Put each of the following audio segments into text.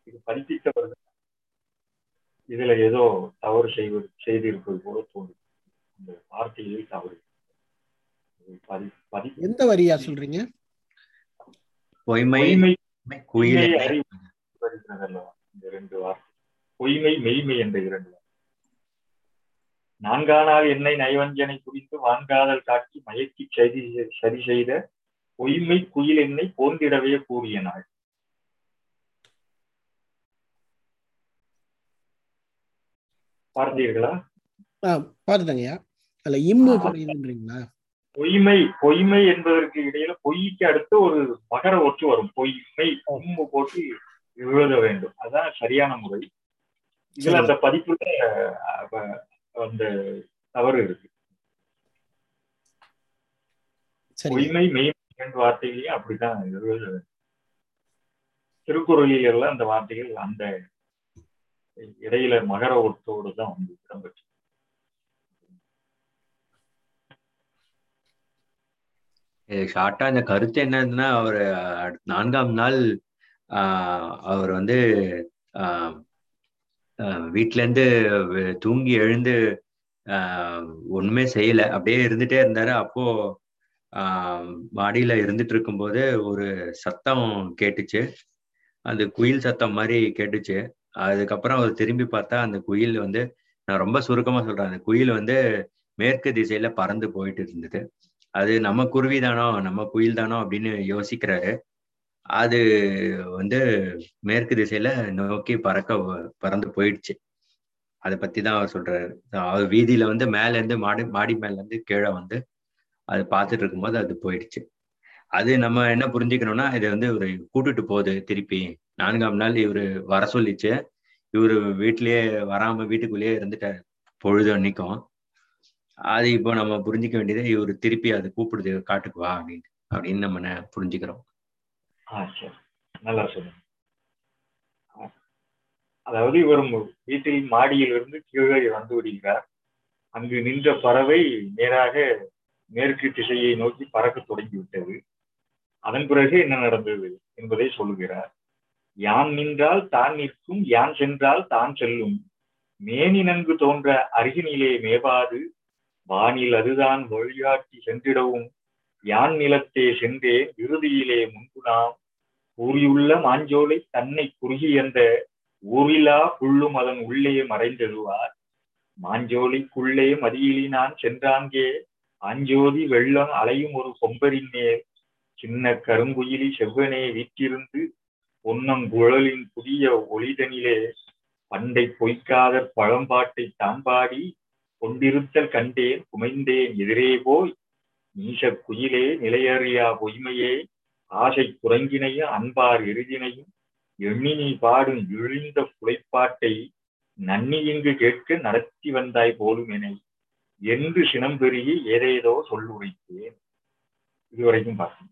இது பதிப்பித்தவர்கள் இதுல ஏதோ தவறு செய்திருப்பது போல தோணுது. இந்த வார்த்தையில் தவறு. எந்த வரியா சொல்றீங்க? பொய்மை அறிவு வருகிறதல்லவா இந்த 2 வார்த்தை. பொய்மை மெய்மை என்ற 2 வார்த்தை. நான்கானால் என்னை நயவஞ்சனை குறித்து வான்காதல் காட்சி மயக்கி சரி செய்த பொய்மை குயில் என்னை போந்திடவே கூறிய நாள். பார்த்தீர்களா? பார்த்துட்டங்கய்யா. அல்ல இம்மு குறையுதுன்றீங்களா? பொய்மை என்பதற்கு இடையில பொய்க்கு அடுத்து ஒரு மகர ஒற்று வரும். பொய்மை இம்மு போட்டு எழுத வேண்டும். அதான் சரியான முறை. இதுல அந்த பதிப்புல அந்த தவறு இருக்கு. பொய்மை மெய்மை 2 வார்த்தைகளையும் அப்படித்தான் எழுத வேண்டும். திருக்குறளில் எல்லாம் அந்த வார்த்தைகள் அந்த இடையில மகர ஒற்றோடு தான் வந்து இடம்பெற்று. ஷார்ட்டா இந்த கருத்து என்னதுன்னா, அவர் 4ஆம் நாள் அவர் வந்து வீட்டுல இருந்து தூங்கி எழுந்து ஒண்ணுமே செய்யல, அப்படியே இருந்துட்டே இருந்தாரு. அப்போ மாடியில இருந்துட்டு இருக்கும்போது ஒரு சத்தம் கேட்டுச்சு. அந்த குயில் சத்தம் மாதிரி கேட்டுச்சு. அதுக்கப்புறம் அவர் திரும்பி பார்த்தா அந்த குயில் வந்து, நான் ரொம்ப சுருக்கமா சொல்றேன், அந்த குயில் வந்து மேற்கு திசையில பறந்து போயிட்டு இருந்தது. அது நம்ம குருவி தானோ நம்ம குயில் தானோ அப்படின்னு யோசிக்கிறாரு. அது வந்து மேற்கு திசையில நோக்கி பறந்து போயிடுச்சு. அதை பத்தி தான் அவர் சொல்றாரு. அவர் வீதியில வந்து மேல இருந்து மாடி மேல இருந்து கீழே வந்து அது பார்த்துட்டு இருக்கும்போது அது போயிடுச்சு. அது நம்ம என்ன புரிஞ்சுக்கணும்னா, இது வந்து ஒரு கூட்டுட்டு போகுது. திருப்பி 4ஆம் நாள் இவரு வர சொல்லிச்சு, இவரு வீட்லயே வராம வீட்டுக்குள்ளேயே இருந்துட்டாரு பொழுது அன்னைக்கும். அது இப்போ நம்ம புரிஞ்சுக்க வேண்டியது, இவரு திருப்பி அது கூப்பிடுது காட்டுக்கு வா அப்படின்னு நம்ம புரிஞ்சுக்கிறோம். நல்லா சொல்லுங்க. அதாவது இவர் வீட்டில் மாடியிலிருந்து கீழே வந்து விடுகிறார். அங்கு நின்ற பறவை நேராக மேற்கு திசையை நோக்கி பறக்க தொடங்கிவிட்டது. அதன் பிறகு என்ன நடந்தது என்பதை சொல்லுகிறார். யான் நின்றால் தான் நிற்கும், யான் சென்றால் தான் செல்லும், மேனி நன்கு தோன்ற அருகினிலே மேவாது, வானில் அதுதான் வழிகாட்டி சென்றிடவும், யான் நிலத்தே சென்றேன் இறுதியிலே முன்பு நாம், கூறியுள்ள மாஞ்சோலை தன்னை குறுகி என்ற ஊரிலா புள்ளும் அதன் உள்ளே மறைந்தெழுவார், மாஞ்சோலைக்குள்ளே மதியிலி நான் சென்றாங்கே, ஆஞ்சோதி வெள்ளம் அலையும் ஒரு கொம்பரின் மேல், சின்ன கருங்குயிலி செவ்வனே வீற்றிருந்து பொன்னங்குழலின் புதிய ஒளிதனிலே, பண்டை பொய்க்காத பழம்பாட்டை தான் பாடி கொண்டிருத்தல் கண்டேன் குமைந்தேன் எதிரே போய், நீச குயிலே நிலையறியா பொய்மையே, ஆசை குரங்கினையும் அன்பார் எருதினையும் எண்ணினி பாடும் இழிந்த புலைப்பாட்டை நன்னி இங்கு கேட்க நடத்தி வந்தாய் போலும் என என்று சினம் பெருகி ஏதேதோ சொல்லுரைத்தேன். இதுவரைக்கும் பார்க்கணும்.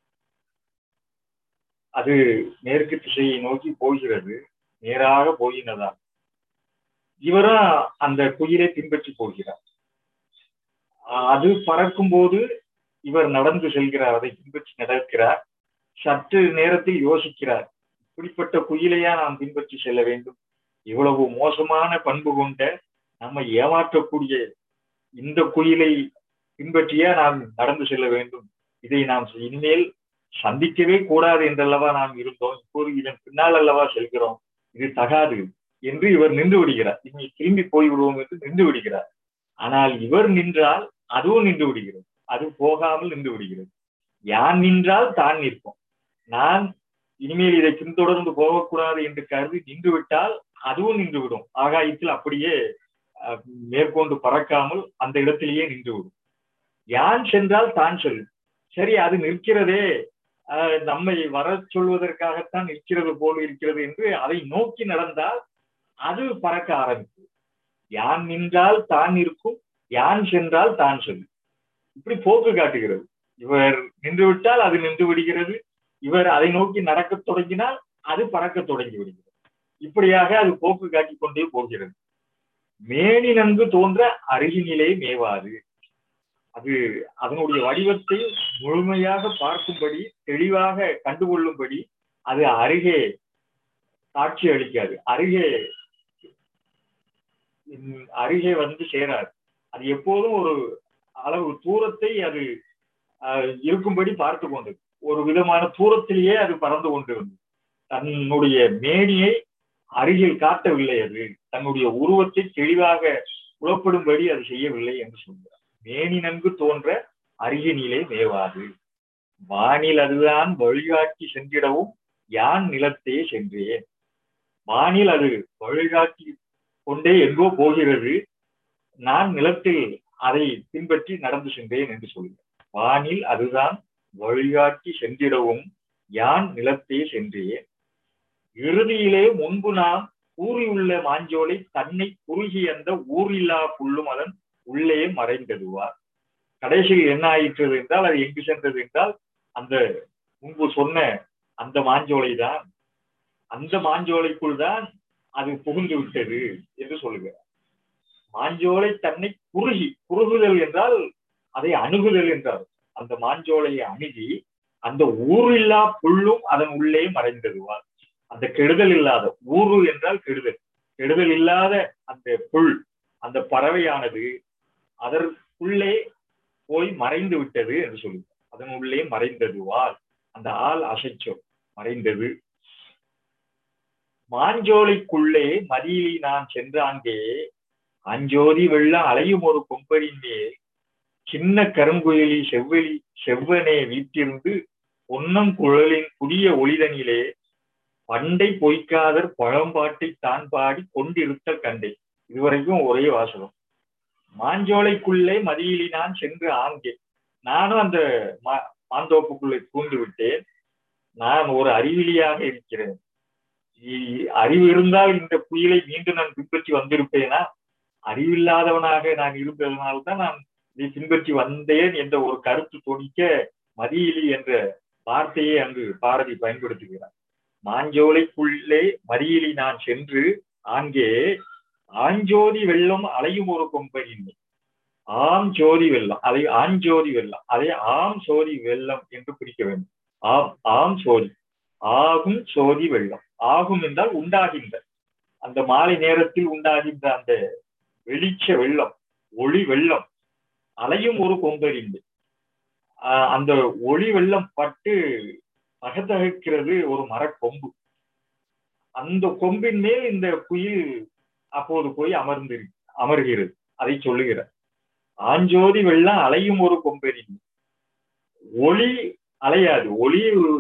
அது மேற்கு திசையை நோக்கி போகிறது. நேராக போயினதா இவரும் அந்த குயிலை பின்பற்றி போகிறார். அது பறக்கும் போது இவர் நடந்து செல்கிறார், அதை பின்பற்றி நடக்கிறார். சற்று நேரத்தில் யோசிக்கிறார், இப்படிப்பட்ட குயிலையா நாம் பின்பற்றி செல்ல வேண்டும்? இவ்வளவு மோசமான பண்பு கொண்ட நம்ம ஏமாற்றக்கூடிய இந்த குயிலை பின்பற்றியா நாம் நடந்து செல்ல வேண்டும்? இதை நாம் இனிமேல் சந்திக்கவே கூடாது என்றல்லவா நாம் இருந்தோம், இப்போது இதன் பின்னால் அல்லவா செல்கிறோம், இது தகாது என்று இவர் நின்று விடுகிறார். இனி திரும்பி போய்விடுவோம் என்று நின்று விடுகிறார். ஆனால் இவர் நின்றால் அதுவும் நின்று விடுகிறது, அது போகாமல் நின்று விடுகிறது. யான் நின்றால் தான் நிற்போம். நான் இனிமேல் இதை பின்தொடர்ந்து போகக்கூடாது என்று கருதி நின்று விட்டால் அதுவும் நின்று விடும். ஆகாயத்தில் அப்படியே மேற்கொண்டு பறக்காமல் அந்த இடத்திலேயே நின்று விடும். யான் சென்றால் தான் செல்லும். சரி, அது நிற்கிறதே, நம்மை வர சொல்வதற்காகத்தான் நிற்கிறது போல் இருக்கிறது என்று அதை நோக்கி நடந்தால் அது பறக்க ஆரம்பிக்கும். யான் நின்றால் தான் இருக்கும், யான் சென்றால் தான் செல்லும். இப்படி போக்கு காட்டுகிறது. இவர் நின்று விட்டால் அது நின்று விடுகிறது, இவர் அதை நோக்கி நடக்க தொடங்கினால் அது பறக்க தொடங்கி விடுகிறது. இப்படியாக அது போக்கு காட்டிக் கொண்டே போகிறது. மேனி நன்கு தோன்ற அருகினிலே மேவாது. அது அதனுடைய வடிவத்தை முழுமையாக பார்க்கும்படி, தெளிவாக கண்டுகொள்ளும்படி அது அருகே காட்சி அளிக்காது, அருகே அருகே வந்து சேராது. அது எப்போதும் ஒரு அளவு தூரத்தை அது இருக்கும்படி பார்த்து கொண்டது. ஒரு விதமான தூரத்திலேயே அது பறந்து கொண்டிருந்தது. தன்னுடைய மேனியை அருகில் காட்டவில்லை, அது தன்னுடைய உருவத்தை தெளிவாக புலப்படும்படி அது செய்யவில்லை என்று சொல்கிறார். மேனி நன்கு தோன்ற அருகினிலே மேவாது, வானில் அதுதான் வழிகாட்டி சென்றிடவும் யான் நிலத்தே சென்றேன். வானில் அது வழிகாட்டி கொண்டே எங்கோ போகிறது, நான் நிலத்தில் அதை பின்பற்றி நடந்து சென்றேன் என்று சொல்கிறார். வானில் அதுதான் வழிகாட்டி சென்றிடவும் யான் நிலத்தே சென்றேன். இறுதியிலே முன்பு நாம் ஊரியுள்ள மாஞ்சோலை தன்னை குறுகி அந்த ஊரில்லா புல்லும் அதன் உள்ளே மறைந்ததுவார். கடைசியில் என்ன ஆயிற்று என்றால், அது எங்கு சென்றது என்றால், அந்த முன்பு சொன்ன அந்த மாஞ்சோலை தான், அந்த மாஞ்சோலைக்குள் தான் அது புகுந்து விட்டது என்று சொல்லுகிறார். மாஞ்சோலை தன்னை குறுகுதல் என்றால் அதை அணுகுதல் என்றார். அந்த மாஞ்சோலையை அணுகி அந்த ஊரில்லா புல்லும் அதன் உள்ளே மறைந்ததுவார். அந்த கெடுதல் இல்லாத, ஊரு என்றால் கெடுதல், கெடுதல் இல்லாத அந்த புல், அந்த பறவையானது அதற்குள்ளே போய் மறைந்து விட்டது என்று சொல்லுவார். அதன் உள்ளே மறைந்ததுவால், அந்த ஆள் அசைச்சொல் மறைந்தது. மாஞ்சோலைக்குள்ளே மதியிலி நான் சென்றாங்கே அஞ்சோதி வெள்ள அலையும் ஒரு கொம்பரின் மேல் சின்ன கருங்குயிலி செவ்வனே வீட்டிருந்து பொன்னம் குழலின் புதிய ஒளிதனிலே பண்டை பொய்க்காதர் பழம்பாட்டை தான் பாடி கொண்டிருத்தல் கண்டே. இதுவரைக்கும் ஒரே வாசகம். மாஞ்சோலைக்குள்ளே மதியிலி நான் சென்று ஆங்கே, நானும் அந்த மாந்தோப்புக்குள்ளே பூண்டு விட்டேன். நான் ஒரு அறிவிலியாக இருக்கிறேன். அறிவு இருந்தால் இந்த புயலை மீண்டும் நான் பின்பற்றி வந்திருப்பேனா? அறிவில்லாதவனாக நான் இருந்ததனால்தான் நான் இதை பின்பற்றி வந்தேன் என்ற ஒரு கருத்து தொனிக்க மதியிலி என்ற வார்த்தையை அங்கு பாரதி பயன்படுத்துகிறார். மாஞ்சோலைக்குள்ளே மதியிலி நான் சென்று ஆங்கே ஆஞ்சோதி வெள்ளம் அலையும் ஒரு கொம்பரின் ஆம் ஜோதி வெள்ளம், அதை ஆஞ்சோதி வெள்ளம், அதை ஆம் சோதி வெள்ளம் என்று பிரிக்க வேண்டும். ஆம் சோதி, ஆகும் சோதி வெள்ளம். ஆகும் என்றால் உண்டாகின்ற, அந்த மாலை நேரத்தில் உண்டாகின்ற அந்த வெளிச்ச வெள்ளம், ஒளி வெள்ளம், அலையும் ஒரு கொம்பரின், அந்த ஒளி வெள்ளம் பட்டு தகதகிக்கிறது ஒரு மரக்கொம்பு. அந்த கொம்பின் மேல் இந்த குயில் அப்போது போய் அமர்கிறது. அதை சொல்லுகிறார். ஆஞ்சோதி வெள்ளம் அலையும் ஒரு கொம்பரின், ஒளி அலையாது, ஒளி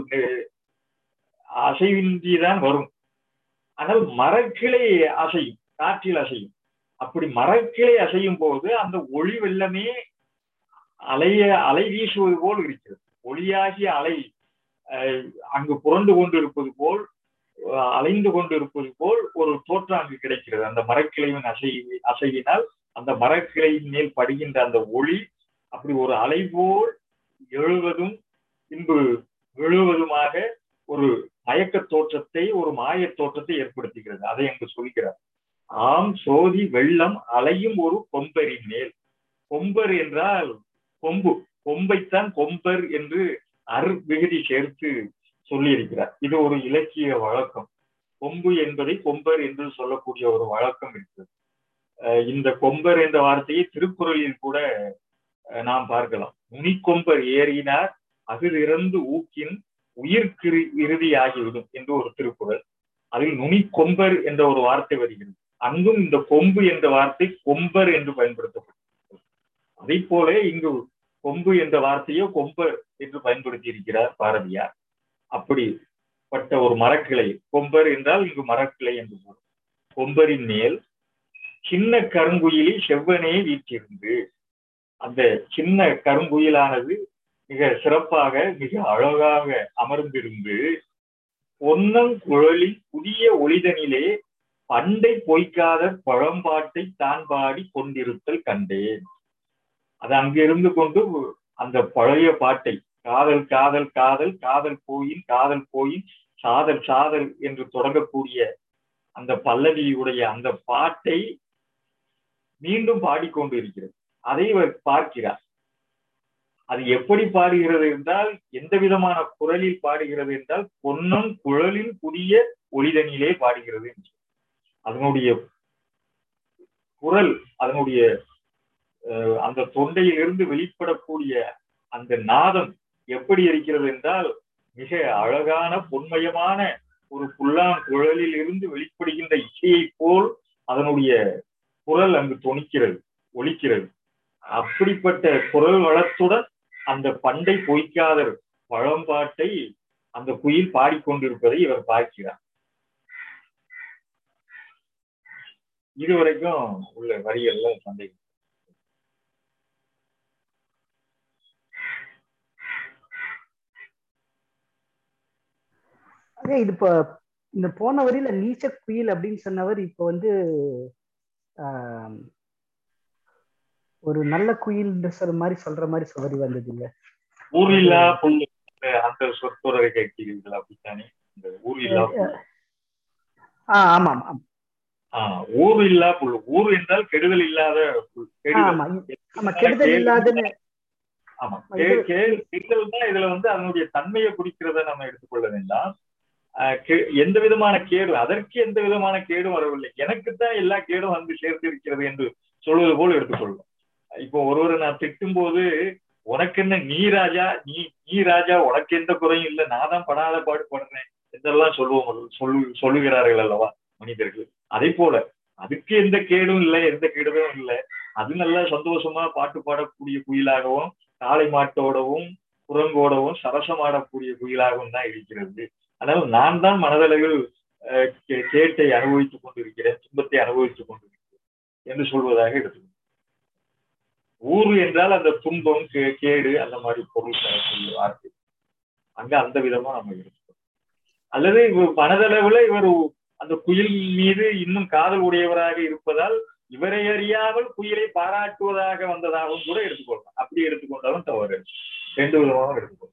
அசைவின்றிதான் வரும். ஆனால் மரக்கிளை அசையும், காற்றில் அசையும். அப்படி மரக்கிளை அசையும் போது அந்த ஒளி வெள்ளமே அலை வீசுவது போல் இருக்கிறது. ஒளியாகிய அலை அங்கு புரண்டு கொண்டு இருப்பது போல், அலைந்து கொண்டு இருப்பது போல் ஒரு தோற்றம் அங்கு கிடைக்கிறது. அந்த மரக்கிளையின் அசைவினால் அந்த மரக்கிளையின் மேல் படுகின்ற அந்த ஒளி அப்படி ஒரு அலை போல் எழுவதும் பின்பு விழுவதுமாக ஒரு மயக்க தோற்றத்தை, ஒரு மாய தோற்றத்தை ஏற்படுத்துகிறது. அதை அங்கு சொல்கிறார். ஆம் சோதி வெள்ளம் அலையும் ஒரு கொம்பரின் மேல். கொம்பர் என்றால் கொம்பு, கொம்பைத்தான் கொம்பர் என்று விகுதி சேர்த்து சொல்லி இருக்கிறார். இது ஒரு இலக்கிய வழக்கம். கொம்பு என்பதை கொம்பர் என்று சொல்லக்கூடிய ஒரு வழக்கம் இருக்கிறது. இந்த கொம்பர் என்ற வார்த்தையை திருக்குறளில் கூட நாம் பார்க்கலாம். நுனிக்கொம்பர் ஏறினார் அகிலிறந்து ஊக்கின் உயிர்க்கு இறுதியாகிவிடும் என்று ஒரு திருக்குறள். அதில் நுனிக்கொம்பர் என்ற ஒரு வார்த்தை வருகிறது. அங்கும் இந்த கொம்பு என்ற வார்த்தை கொம்பர் என்று பயன்படுத்தப்பட்டது. அதை போல இங்கு கொம்பு என்ற வார்த்தையோ கொம்பர் என்று பயன்படுத்தி இருக்கிறார் பாரதியார். அப்படிப்பட்ட ஒரு மரக்கிளை, கொம்பர் என்றால் இங்கு மரக்கிளை என்று பொருள். கொம்பரின் மேல் சின்ன கருங்குயிலி செவ்வனே வீற்றிருந்து, அந்த சின்ன கருங்குயிலானது மிக சிறப்பாக, மிக அழகாக அமர்ந்திருந்து பொன்னங்குழலின் புதிய ஒளிதனிலே பண்டை பொய்க்காத பழம்பாட்டை தான் பாடி கொண்டிருத்தல் கண்டேன். அது அங்கிருந்து கொண்டு அந்த பழைய பாட்டை, காதல் காதல் காதல் காதல் போயின் காதல் போயின் சாதல் சாதல் என்று தொடங்கக்கூடிய அந்த பல்லவியுடைய அந்த பாட்டை மீண்டும் பாடிக்கொண்டு இருக்கிறது. அதை பார்க்கிறார். அது எப்படி பாடுகிறது என்றால், எந்த விதமான குரலில் பாடுகிறது என்றால், பொன்னும் குழலில் புதிய ஒளிதனிலே பாடுகிறது என்று. அதனுடைய குரல், அதனுடைய அந்த தொண்டையிலிருந்து வெளிப்படக்கூடிய அந்த நாதம் எப்படி இருக்கிறது என்றால், மிக அழகான பொன்மயமான ஒரு புல்லான் குழலில் இருந்து வெளிப்படுகின்ற இசையை போல் அதனுடைய குரல் அங்கு தொனிக்கிறது, ஒலிக்கிறது. அப்படிப்பட்ட குரல் வளத்துடன் அந்த பண்டை பொய்க்காதர் பழம்பாட்டை அந்த குயில் பாடிக்கொண்டிருப்பதை இவர் பார்க்கிறார். இதுவரைக்கும் உள்ள வரியல்ல சந்தேகம். அதே இது இப்போ இந்த போன வரியில நீச்ச குயில் அப்படின்னு சொன்னவர் இப்போ வந்து ஒரு நல்ல குயில் மாதிரி சொல்ற மாதிரி வரி வந்தது இல்ல, ஊரில்லா புல் அந்த சொற்தொடரை கேட்கிறீர்கள் அப்படித்தானே? இந்த ஊரில்லா புல். ஆமா ஊர் இல்லா புல். ஊர் என்றால் கெடுதல் இல்லாத புல். கெடுதல் இல்லாதன்னு. ஆமா, கெடுதல் தான் இதுல வந்து அதனுடைய தன்மையை குறிக்கிறத நம்ம எடுத்துக்கொள்ள வேண்டாம். எந்த விதமான கேடு, அதற்கு எந்த விதமான கேடும் வரவில்லை, எனக்குத்தான் எல்லா கேடும் வந்து சேர்த்து இருக்கிறது என்று சொல்வது போல் எடுத்துக்கொள்ளும். இப்போ ஒருவரை நான் திட்டும் போது, உனக்கு என்ன, நீ ராஜா, நீ ராஜா, உனக்கு எந்த குறையும் இல்லை, நான் தான் படாத பாடு படுறேன் என்றெல்லாம் சொல்லுகிறார்கள் அல்லவா மனிதர்கள். அதே போல அதுக்கு எந்த கேடும் இல்லை, எந்த கெடுதலும் இல்லை, அது நல்லா சந்தோஷமா பாட்டு பாடக்கூடிய குயிலாகவும் காளை மாட்டோடவும் குரங்கோடவும் சரசமாடக்கூடிய குயிலாகவும் தான் இருக்கிறது. அதனால நான் தான் மனதளவில் கேட்டை அனுபவித்துக் கொண்டிருக்கிறேன், துன்பத்தை அனுபவித்துக் கொண்டிருக்கிறேன் என்று சொல்வதாக எடுத்துக்கணும். ஊர் என்றால் அந்த துன்பம், கேடு, அந்த மாதிரி பொருள் சொல்லக்கூடிய வார்த்தை அங்க அந்த விதமா நம்ம எடுத்துக்கணும். அல்லது மனதளவுல இவர் அந்த குயில் மீது இன்னும் காதல் உடையவராக இருப்பதால் இவரை அறியாமல் குயிலை பாராட்டுவதாக வந்ததாகவும் கூட எடுத்துக்கொள்ளலாம். அப்படி எடுத்துக்கொண்டாலும் தவறு, ரெண்டு விதமாக எடுத்துக்கொள்ளலாம்.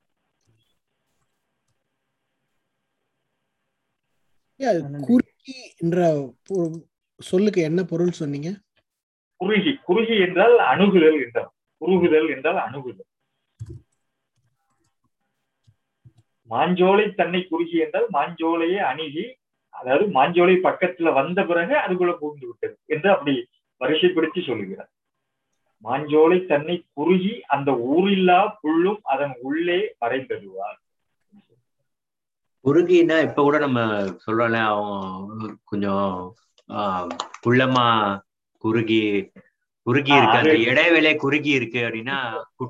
குறுகி என்ற சொல்லுக்கு என்ன பொருள் சொன்னீங்க? குறுகி என்றால் அணுகுதல் என்றால், குறுகுதல் என்றால் அணுகுதல். மாஞ்சோலை தன்னை குறுகி என்றால் மாஞ்சோலையை அணுகி, அதாவது மாஞ்சோலை பக்கத்துல வந்த பிறகு அதுக்குள்ள புகுந்து விட்டது என்று அப்படி வரிசைப்படுத்தி சொல்லுகிறார். மாஞ்சோலை தன்னை குறுகி அந்த ஊரில்லா புல்லும் அதன் உள்ளே மறைந்ததுவார். குறுகினா இப்ப கூட நம்ம சொல்றோம்ல, அவன் கொஞ்சம் குள்ளமா குறுகி இருக்கு, அந்த இடைவேளை குறுகி இருக்கு அப்படின்னா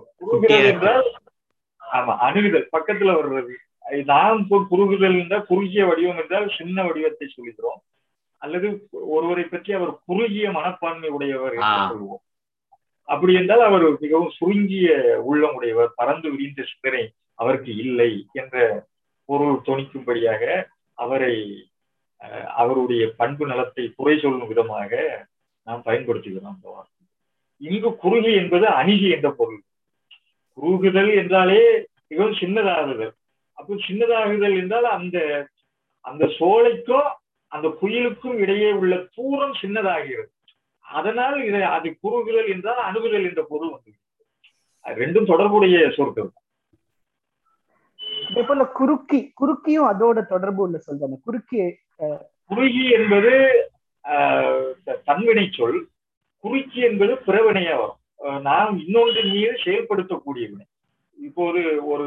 ஆமா, அணுகுதல் பக்கத்துல வர்றது. நாம் குறுகுதல் என்றால் குறுகிய வடிவம் என்றால் சின்ன வடிவத்தை சொல்லுகிறோம், அல்லது ஒருவரை பற்றி அவர் குறுகிய மனப்பான்மை உடையவர் என்று சொல்லுவோம். அப்படி என்றால் அவர் மிகவும் சுருங்கிய உள்ளம் உடையவர், பறந்து விரிந்த சிந்தனை அவருக்கு இல்லை என்ற பொருள் தொனிக்கும்படியாக அவரை அவருடைய பண்பு நலத்தை குறை சொல்லும் விதமாக நாம் பயன்படுத்துகிறோம் அந்த வார்த்தை. இங்கு குறுகி என்பது அணுகி என்ற பொருள். குறுகுதல் என்றாலே மிகவும் சின்னதாகுதல். அப்போ சின்னதாகுதல் என்றால் அந்த அந்த சோலைக்கும் அந்த குயிலுக்கும் இடையே உள்ள தூரம் சின்னதாகிறது. அதனால் அது குறுகுதல் என்றால் அணுகுதல் என்ற பொருள் வந்து ரெண்டும் தொடர்புடைய சொற்கள். அதே போல குறுக்கியும் அதோட தொடர்பு உள்ள சொல் தானே குறுகி என்பது தன்வினை சொல், குறுக்கி என்பது பிறவினையா வரும். நாம் இன்னொன்றின் மீது செயல்படுத்தக்கூடிய வினை. இப்போது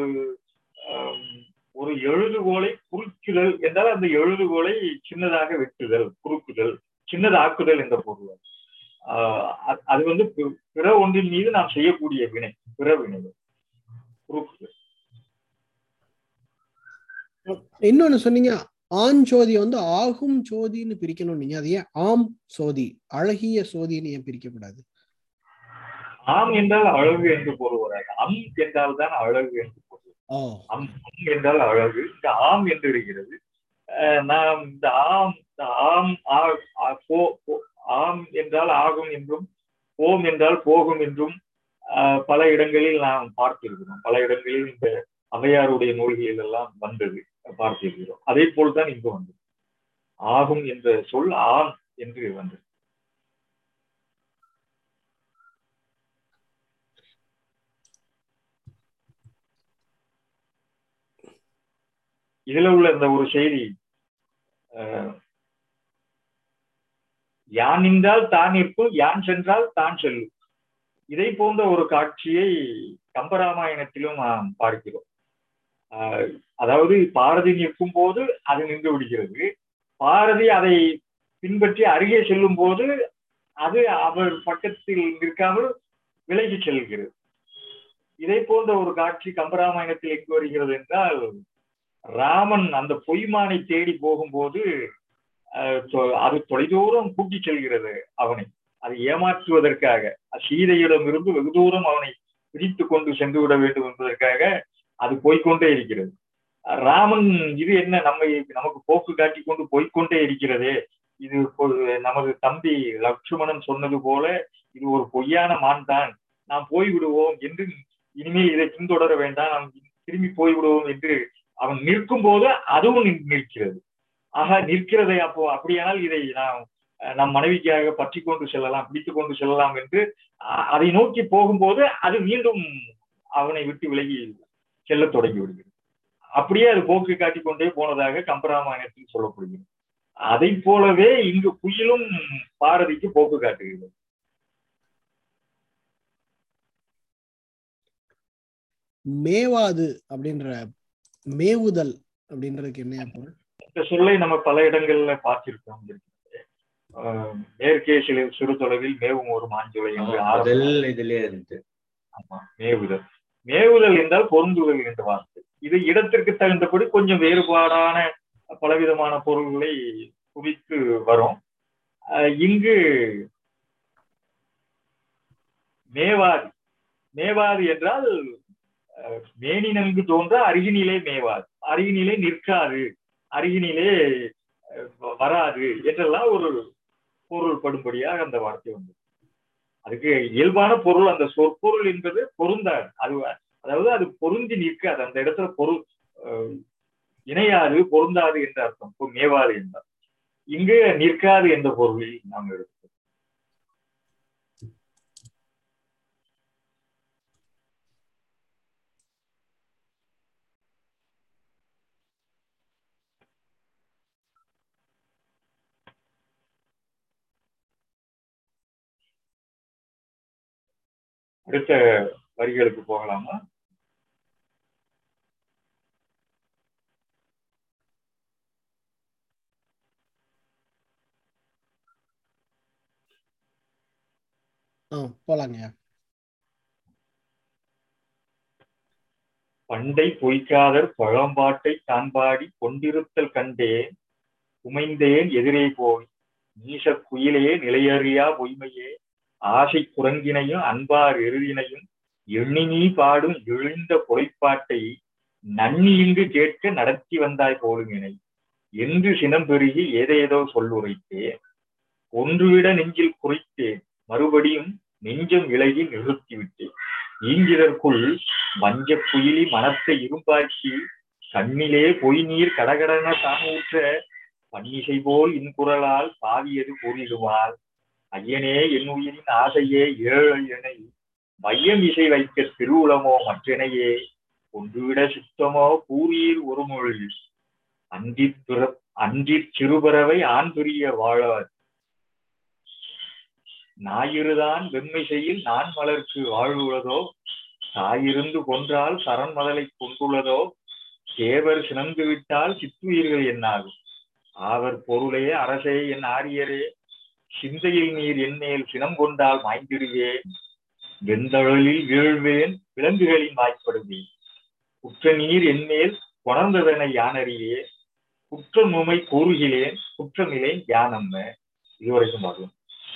ஒரு எழுதுகோலை குறுக்குதல் என்றால் அந்த எழுதுகோலை சின்னதாக வெட்டுதல், குறுக்குதல், சின்னதாக்குதல் என்ற பொருள். அது வந்து பிற ஒன்றின் மீது நாம் செய்யக்கூடிய வினை, பிற வினைகள் குறுக்குதல். இன்னொன்னு சொன்னீங்க, ஆண் ஜோதி வந்து ஆகும் ஜோதின்னு பிரிக்கணும். நீங்க அது ஏன் ஆம் சோதி, அழகிய சோதின்னு ஏன் பிரிக்கப்படாது? ஆம் என்றால் அழகு என்று பொருள் வராது, அம் என்றால் தான் அழகு என்று பொருள். அம் என்றால் அழகு, இந்த ஆம் என்று இருக்கிறது. நாம் இந்த ஆம் என்றால் ஆகும் என்றும், ஓம் என்றால் போகும் என்றும் பல இடங்களில் நாம் பார்த்திருக்கிறோம். பல இடங்களில் இந்த அவையாருடைய நூல்களில் எல்லாம் வந்தது பார்த்திருக்கிறோம். அதே போல்தான் இங்கு வந்தது. ஆகும் என்ற சொல் ஆம் என்று வந்தது. இதுல உள்ள இந்த ஒரு செய்தி, யான் நின்றால் தான் நிற்கும், யான் சென்றால் தான் செல்லும். இதை போன்ற ஒரு காட்சியை கம்பராமாயணத்திலும் நாம் பார்க்கிறோம். அதாவது பாரதி நிற்கும் போது அது நின்று விடுகிறது, பாரதி அதை பின்பற்றி அருகே செல்லும் போது அது அவர் பக்கத்தில் நிற்காமல் விலகி செல்கிறது. இதை போன்ற ஒரு காட்சி கம்பராமாயணத்தில் எங்கு வருகிறது என்றால், ராமன் அந்த பொய்மானை தேடி போகும்போது அது தொலைதூரம் கூட்டி செல்கிறது அவனை, அதை ஏமாற்றுவதற்காக. சீதையிடம் இருந்து வெகு தூரம் அவனை பிடித்து கொண்டு சென்று விட வேண்டும் என்பதற்காக அது போய்கொண்டே இருக்கிறது. ராமன் இது என்ன நமக்கு போக்கு காட்டி கொண்டு போய்கொண்டே இருக்கிறதே, இது நமது தம்பி லட்சுமணன் சொன்னது போல இது ஒரு பொய்யான மான் தான், நாம் போய்விடுவோம் என்று, இனிமேல் இதை பின்தொடர வேண்டாம், நாம் திரும்பி போய்விடுவோம் என்று அவன் நிற்கும் போது அதுவும் நிற்கிறது. ஆக நிற்கிறதை அப்போ அப்படியானால் இதை நம் மனைவிக்காக பற்றி கொண்டு செல்லலாம், பிடித்து கொண்டு செல்லலாம் என்று அதை நோக்கி போகும்போது அது மீண்டும் அவனை விட்டு விலகி செல்ல தொடங்கி விடுகிறது. அப்படியே அது போக்கு காட்டி கொண்டே போனதாக கம்பராமாயணத்தில் சொல்லப்படுகிறது. அதை போலவே இங்கு குயிலும் பாரதிக்கு போக்கு காட்டுகிறது. மேவாது அப்படின்ற மேவுதல் அப்படின்றதுக்கு என்ன பொருள்? இந்த சொல்லை நம்ம பல இடங்கள்ல பார்த்திருக்கோம். மேற்கே சிறு தொலைவில் மேவும் ஒரு மாஞ்சோலை என்று. ஆமா, மேவுதல். மேவுதல் என்றால் பொருந்துதல் என்ற வார்த்தை. இது இடத்திற்கு தகுந்தபடி கொஞ்சம் வேறுபாடான பலவிதமான பொருள்களை குறித்து வரும். இங்கு மேவாது, மேவாது என்றால் மேனி நன்கு தோன்ற அருகினிலே மேவாது, அருகினிலே நிற்காது, அருகினிலே வராது என்றெல்லாம் ஒரு பொருள் படும்படியாக அந்த வார்த்தை வந்தது. அதுக்கு இயல்பான பொருள், அந்த சொற்பொருள் என்பது பொருந்தாது. அதாவது அது பொருந்தி நிற்காது, அந்த இடத்துல பொருள் இணையாது, பொருந்தாது என்ற அர்த்தம் மேவாது என்றார். இங்கு நிற்காது என்ற பொருளில் நாம் எடுத்தோம். அடுத்த வரிகளுக்கு போகலாமா? போலாங்க. பண்டை பொய்க்காதர் பழம்பாட்டை தான்பாடி கொண்டிருத்தல் கண்டேன் உமைந்தேன் எதிரே போய் நீச குயிலே நிலையறியா பொய்மையே ஆசை குரங்கினையும் அன்பார் எருதினையும் எண்ணி நீ பாடும் எழுந்த பொய்ப்பாட்டை நன்னி இங்கு கேட்க நடத்தி வந்தாய் போடுங்கினை என்று சினம் பெருகி ஏதேதோ சொல்லுரைத்தேன், ஒன்றுவிட நெஞ்சில் குறித்தேன், மறுபடியும் நெஞ்சம் விலகி நிறுத்திவிட்டேன். ஈங்கிதற்குள் வஞ்ச குயிலி மனத்தை இரும்பாக்கி கண்ணிலே பொய் நீர் கடகடன தான் ஊற்ற பன்னிசை போல் இன்குரலால் பாவியது கூறிடுவாள். ஐயனே என் உயிரின் ஆசையே ஏழனை மையம் இசை வைக்க திருவுளமோ மற்றனையே ஒன்றுவிட சுத்தமோ கூறீர் ஒரு மொழி அன்றி சிறுபறவை ஆண் பிரிய வாழார் ஞாயிறுதான் வெண்மை செய்யில் நான் மலர்க்கு வாழ்வுள்ளதோ தாயிருந்து கொன்றால் சரண் மதலை கொண்டுள்ளதோ தேவர் சினந்து விட்டால் சித்துயிர்கள் என்னாகும் ஆவர் பொருளே அரசே என் ஆரியரே சிந்தையில் நீர் என்மேல் சினம் கொண்டால் மாய்ந்திடுவேன் வெந்தழலில் வீழ்வேன் விலங்குகளின் வாய்ப்படுவேன் குற்ற நீர் என்மேல் கொணர்ந்ததனை யானறியே குற்றம் உமை கூறுகிறேன் குற்றமில்லேன் யானம்ம. இதுவரைக்கும் பார்க்கலாம்.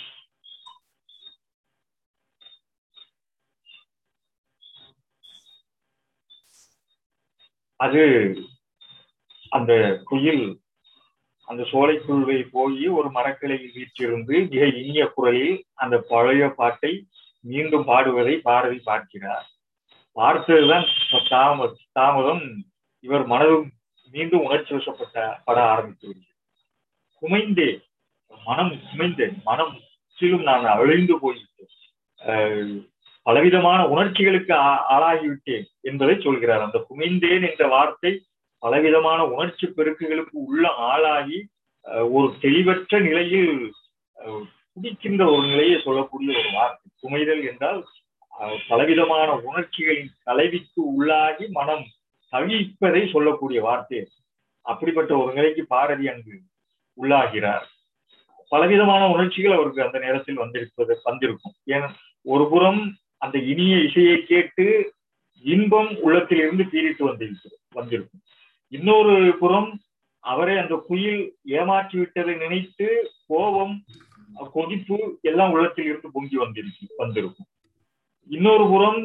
அது அந்த குயில் அந்த சோலைக்குழுவை போய் ஒரு மரக்கிளையில் வீற்றிருந்து மிக இனிய குரலில் அந்த பழைய பாட்டை மீண்டும் பாடுவதை பாரதி பார்க்கிறார். பார்த்ததுதான் தாமதம் இவர் மனதும் மீண்டும் உணர்ச்சி வசப்பட ஆரம்பித்து விடுகிறது. குமைந்தேன், மனம் குமைந்தேன், மனம் முற்றிலும் நான் அழிந்து போய்விட்டேன், பலவிதமான உணர்ச்சிகளுக்கு ஆளாகிவிட்டேன் என்பதை சொல்கிறார். அந்த குமைந்தேன் என்ற வார்த்தை பலவிதமான உணர்ச்சி பெருக்குகளுக்கு உள்ள ஆளாகி ஒரு தெளிவற்ற நிலையில் குடிக்கின்ற ஒரு நிலையை சொல்லக்கூடிய ஒரு வார்த்தை. சுமைதல் என்றால் பலவிதமான உணர்ச்சிகளின் கலவிக்கு உள்ளாகி மனம் தவிப்பதை சொல்லக்கூடிய வார்த்தை. அப்படிப்பட்ட ஒரு நிலைக்கு பாரதி அங்கு உள்ளாகிறார். பலவிதமான உணர்ச்சிகள் அவருக்கு அந்த நேரத்தில் வந்திருக்கும். ஏன்னா ஒரு புறம் அந்த இனிய இசையை கேட்டு இன்பம் உள்ளத்தில் இருந்து பீரிட்டு வந்திருக்கும். இன்னொரு புறம் அவரை அந்த குயில் ஏமாற்றி விட்டதை நினைத்து கோபம், கொதிப்பு எல்லாம் உள்ளத்தில் இருந்து பொங்கி வந்திருக்கும். இன்னொரு புறம்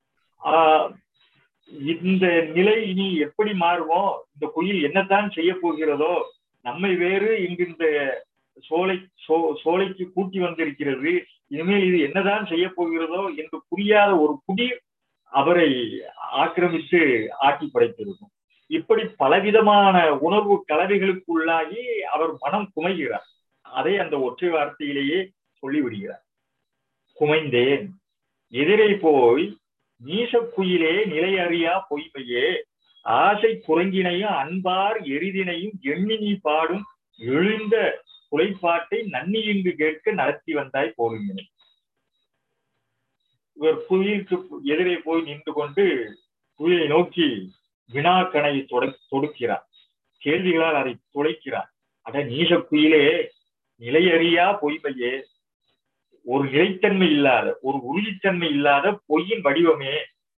இந்த நிலை இனி எப்படி மாறுமோ, இந்த குயில் என்னத்தான் செய்ய போகிறதோ, நம்மை வேறு இங்கு இந்த சோலைக்கு கூட்டி வந்திருக்கிறது, இனிமேல் இது என்னதான் செய்ய போகிறதோ என்று புரியாத ஒரு குடிர் அவரை ஆக்கிரமித்து ஆட்டி படைத்திருக்கும். இப்படி பலவிதமான உணர்வு கலவைகளுக்குள்ளாகி அவர் மனம் குமைகிறார். அதை அந்த ஒற்றை வார்த்தையிலேயே சொல்லிவிடுகிறார். குமைந்தேன் எதிரே போய் நீசக்குயிலே நிலை அறியா பொய்மையே ஆசை குரங்கினையும் அன்பார் எரிதினையும் எண்ணி நீ பாடும் எழுந்த குலைப்பாட்டை நன்னி இங்கு கேட்க நடத்தி வந்தாய் போலுங்கினை. இவர் குயிலுக்கு எதிரே போய் நின்று கொண்டு குயிலை நோக்கி வினாக்கணை தொடுக்கிறார். கேள்விகளால் அதை துளைக்கிறார். அட நீச குயிலே, நிலையறியா பொய்மையே, ஒரு நிலைத்தன்மை இல்லாத, ஒரு உறுதித்தன்மை இல்லாத பொய்யின் வடிவமே,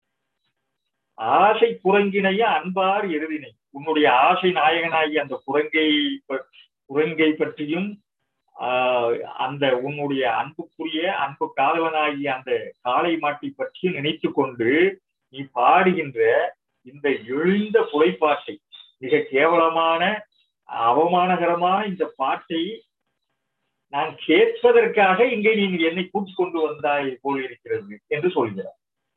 ஆசை குரங்கினைய அன்பார் எருதினை, உன்னுடைய ஆசை நாயகனாகி அந்த குரங்கை பற்றியும் அந்த உன்னுடைய அன்புக்குரிய அன்பு காதவனாகி அந்த காளை மாட்டை பற்றி நினைத்து கொண்டு நீ பாடுகின்ற இந்த எழுந்த புலைப்பாட்டை, மிக கேவலமான அவமானகரமான இந்த பாட்டை நான் கேட்பதற்காக இங்கே நீ என்னை கூட்டிக் கொண்டு வந்தாய் போல் இருக்கிறது என்று சொல்கிறார்.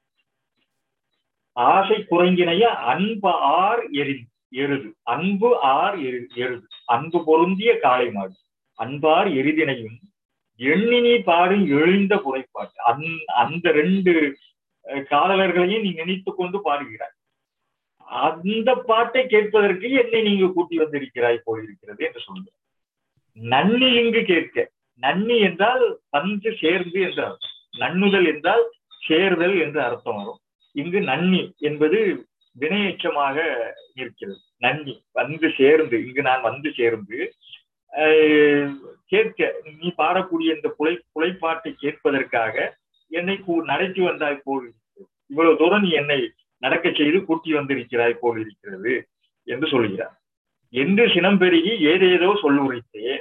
ஆசை குரங்கினைய அன்பு ஆர் எருது, அன்பு ஆர் எருது, அன்பு பொருந்திய காளை மாடு, அன்பார் எரிதினையும் எண்ணி நீ பாடும் எழுந்த புலைப்பாட்டு, அந்த ரெண்டு காதலர்களையும் நீ நினைத்து கொண்டு பாடுகிறாய். அந்த பாட்டை கேட்பதற்கு என்னை நீங்க கூட்டி வந்திருக்கிறாய் போல் இருக்கிறது என்று சொல்கிறார். நன்னி இங்கு கேட்க, நன்னி என்றால் வந்து சேர்ந்து என்ற அர்த்தம், நன்னுதல் என்றால் சேர்தல் என்ற அர்த்தம் வரும். இங்கு நன்னி என்பது வினையச்சமாக இருக்கிறது. நன்னி வந்து சேர்ந்து, இங்கு நான் வந்து சேர்ந்து கேட்க, நீ பாடக்கூடிய இந்த புலைப்பாட்டை கேட்பதற்காக என்னை நடத்தி வந்தாய் போல் இருக்கிறது, இவ்வளவு தூரம் நீ என்னை நடக்க செய்து கூட்டி வந்திருக்கிறாய் போல் இருக்கிறது என்று சொல்கிறார். என்று சினம் பெருகி ஏதேதோ சொல்லுரைத்தே.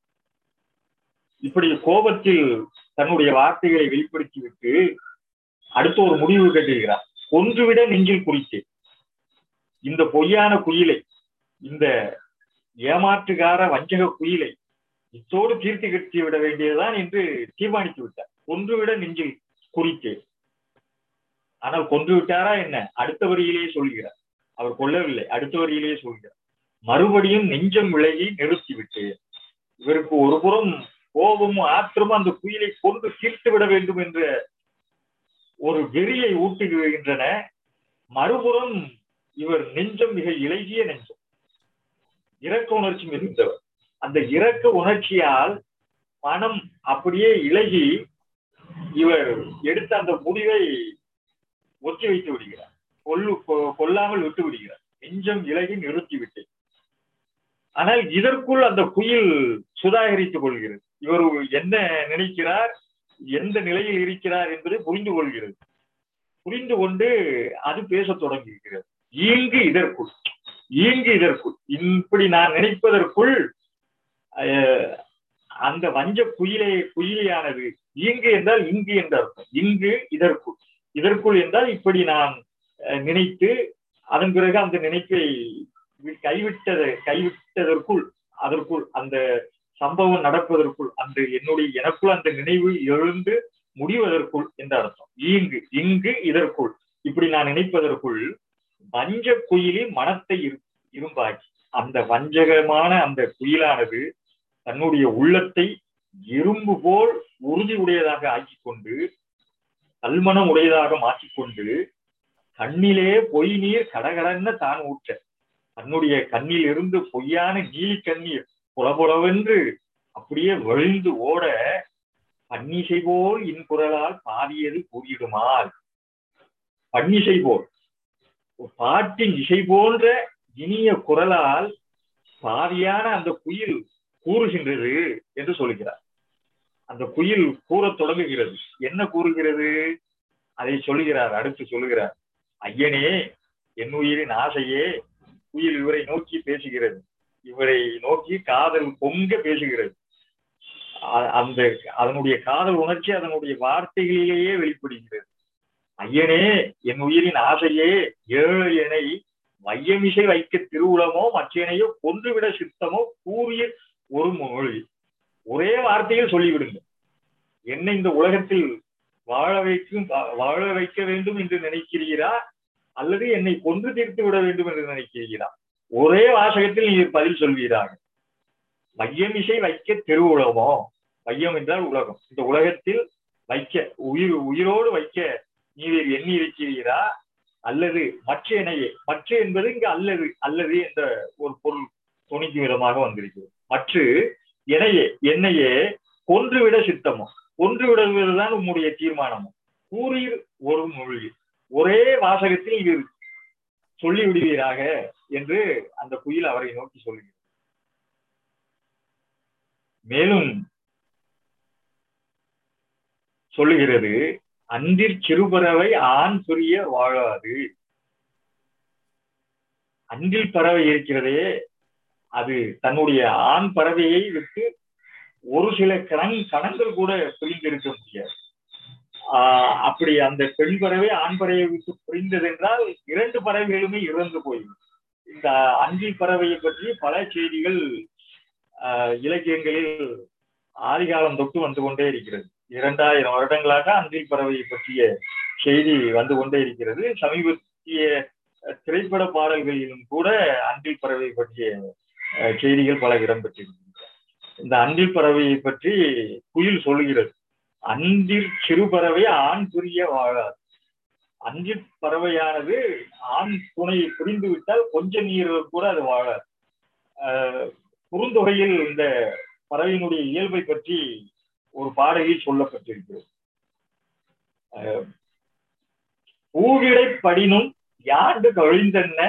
இப்படி கோபத்தில் தன்னுடைய வார்த்தைகளை வெளிப்படுத்திவிட்டு அடுத்த ஒரு முடிவு கட்டுகிறார். கொன்றுவிட நெஞ்சில் குறித்தேன், இந்த பொய்யான குயிலை, இந்த ஏமாற்றுகார வஞ்சக குயிலை இத்தோடு தீர்த்து கட்டி விட வேண்டியதுதான் என்று தீர்மானித்து விட்டார். கொன்றுவிட நெஞ்சில் குறித்தேன். ஆனால் கொன்று விட்டாரா என்ன? அடுத்த வரியிலேயே சொல்கிறார். அவர் கொல்லவில்லை, அடுத்த வரியிலேயே சொல்கிறார். மறுபடியும் நெஞ்சம் விலகி நிறுத்திவிட்டேன். இவருக்கு ஒரு புறம் கோபமும் ஆத்திரமும் அந்த குயிலை கொண்டு தீர்த்து விட வேண்டும் என்ற ஒரு வெறியை ஊட்டுகின்றன. மறுபுறம் இவர் நெஞ்சம் மிக இலகிய நெஞ்சம், இரக்க உணர்ச்சி மிகுந்தவர். அந்த இரக்க உணர்ச்சியால் மனம் அப்படியே இலகி இவர் எடுத்த அந்த முடிவை ஒத்தி வைத்து விடுகிறார், கொல்லாமல் விட்டு விடுகிறார். நெஞ்சம் இலகி நிறுத்திவிட்டு. ஆனால் இதற்குள் அந்த குயில் சுதாகரித்துக் கொள்கிறது. இவர் என்ன நினைக்கிறார், எந்த நிலையில் இருக்கிறார் என்பதை புரிந்து கொள்கிறது. புரிந்து கொண்டு அது பேசத் தொடங்குகிறது. ஈங்கு இதற்குள், இப்படி நான் நினைப்பதற்குள் அந்த வஞ்ச குயிலையானது, ஈங்கு என்றால் இங்கு என்ற அர்த்தம், இங்கு இதற்குள் என்றால் இப்படி நான் நினைத்து அதன் பிறகு அந்த நினைப்பை கைவிட்டதற்குள், அதற்குள் அந்த சம்பவம் நடப்பதற்குள், அந்த எனக்குள் அந்த நினைவு எழுந்து முடிவதற்குள் என்ற அர்த்தம். இங்கு இதற்குள் இப்படி நான் நினைப்பதற்குள் வஞ்ச குயிலின் மனத்தை இரும்பாக்கி, அந்த வஞ்சகமான அந்த குயிலானது தன்னுடைய உள்ளத்தை இரும்பு போல் உறுதி உடையதாக ஆக்கிக் கொண்டு, கல்மனம் உடையதாக மாற்றிக்கொண்டு, கண்ணிலே பொய் நீர் கடகடன்னு தான் ஊற்ற, தன்னுடைய கண்ணில் இருந்து பொய்யான நீலி கண்ணீர் புலபுலவென்று அப்படியே வழிந்து ஓட பன்னிசை போல் இன்குரலால் பாடியது கூறிடுமால். பன்னிசை போல் பாட்டின் இசை போன்ற இனிய குரலால் பாதியான அந்த குயில் கூறுகின்றது என்று சொல்கிறார். அந்த குயில் கூறத் தொடங்குகிறது. என்ன கூறுகிறது அதை சொல்லுகிறார். அடுத்து சொல்லுகிறார், ஐயனே என் உயிரின் ஆசையே. குயில் இவரை நோக்கி பேசுகிறது. இவரை நோக்கி காதல் பொங்க பேசுகிறது. அந்த அதனுடைய காதல் உணர்ச்சி அதனுடைய வார்த்தைகளிலேயே வெளிப்படுகிறது. ஐயனே என் உயிரின் ஆசையே, ஏழு எனை வையமிசை வைக்க திருவுளமோ மற்றனையோ கொன்றுவிட சித்தமோ கூறிய ஒரு மொழி. ஒரே வார்த்தையில் சொல்லிவிடுங்க. என்னை இந்த உலகத்தில் வாழ வைக்க வேண்டும் என்று நினைக்கிறீரா, அல்லது என்னை கொன்று தீர்த்து விட வேண்டும் என்று நினைக்கிறீரா? ஒரே வாசகத்தில் நீர் பதில் சொல்வீராக. வையமிசை வைக்க திருவுலகமோ, வையம் என்றால் உலகம், இந்த உலகத்தில் வைக்க உயிரோடு வைக்க நீர் எண்ணி இருக்கிறீரா, அல்லது மற்ற இணையே. மற்ற என்பது இங்கு அல்லது என்ற ஒரு பொருள் துணிக்கும் விதமாக வந்திருக்கிறது. மற்ற இணையே என்னையே கொன்றுவிட சித்தமோ, கொன்று விடுவதுதான் உம்முடைய தீர்மானமோ கூறீர் ஒரு மொழி. ஒரே வாசகத்தில் இது சொல்லிவிடுவீராக என்று அந்த குயில் அவரை நோக்கி சொல்லுகிறது. மேலும் சொல்லுகிறது, அன்றிற் சிறுபறவை ஆண் புரிய வாழாது. அன்றில் பறவை இருக்கிறதே, அது தன்னுடைய ஆண் பறவையை விட்டு ஒரு சில கணங்கள் கூட பிரிந்திருக்க முடியாது. அப்படி அந்த பெண் பறவை ஆண் பறவையை விட்டு பிரிந்தது என்றால் 2 பறவைகளுமே இறந்து போய்விடும். இந்த அன்றில் பறவையை பற்றி பல செய்திகள் இலக்கியங்களில் ஆதிகாலம் தொட்டு வந்து கொண்டே இருக்கிறது. 2000 வருடங்களாக அன்றில் பறவையை பற்றிய செய்தி வந்து கொண்டே இருக்கிறது. சமீபத்திய திரைப்பட பாடல்களிலும் கூட அன்றில் பறவை பற்றிய செய்திகள் பல இடம்பெற்றிருக்கின்றன. இந்த அன்றில் பறவையை பற்றி குயில் சொல்லுகிறது, அன்றில் சிறுபறவை ஆண் புரிய வாழாது. அன்றில் பறவையானது ஆண் துணையை புரிந்து விட்டால் கொஞ்ச நீர் கூட அது வாழாது. குறுந்தொகையில் இந்த பறவையினுடைய இயல்பை பற்றி ஒரு பாடலில் சொல்லப்பட்டிருக்கிறது. பூவிடை படினும் யாண்டு கழிந்தென்ன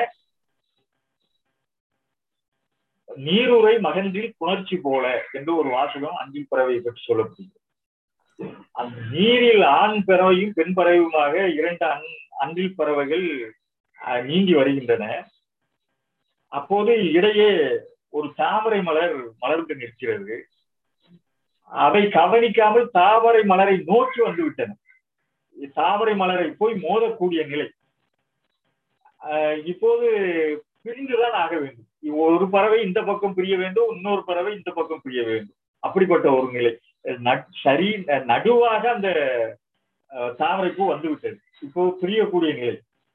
நீருரை மகன்றில் புணர்ச்சி போல என்று ஒரு வாசகம் அன்றில் பறவையை பற்றி சொல்லப்படுகிறது. அந்த நீரில் ஆண் பறவையும் பெண் பறவையுமாக 2 அன்றில் பறவைகள் நீந்தி வருகின்றன. அப்போது இடையே ஒரு தாமரை மலர் மலர்ந்து நிற்கிறது. அவை கவனிக்காமல் தாமரை மலரை நோக்கி வந்து விட்டன. தாமரை மலரை போய் மோதக்கூடிய நிலை. இப்போது பிரிந்துதான் ஆக வேண்டும். ஒரு பறவை இந்த பக்கம் பிரிய வேண்டும், இன்னொரு பறவை இந்த பக்கம் பிரிய வேண்டும். அப்படிப்பட்ட ஒரு நிலை. சரி நடுவாக அந்த தாமரை பூ வந்து விட்டது. இப்போ பிரியக்கூடிய நிலை.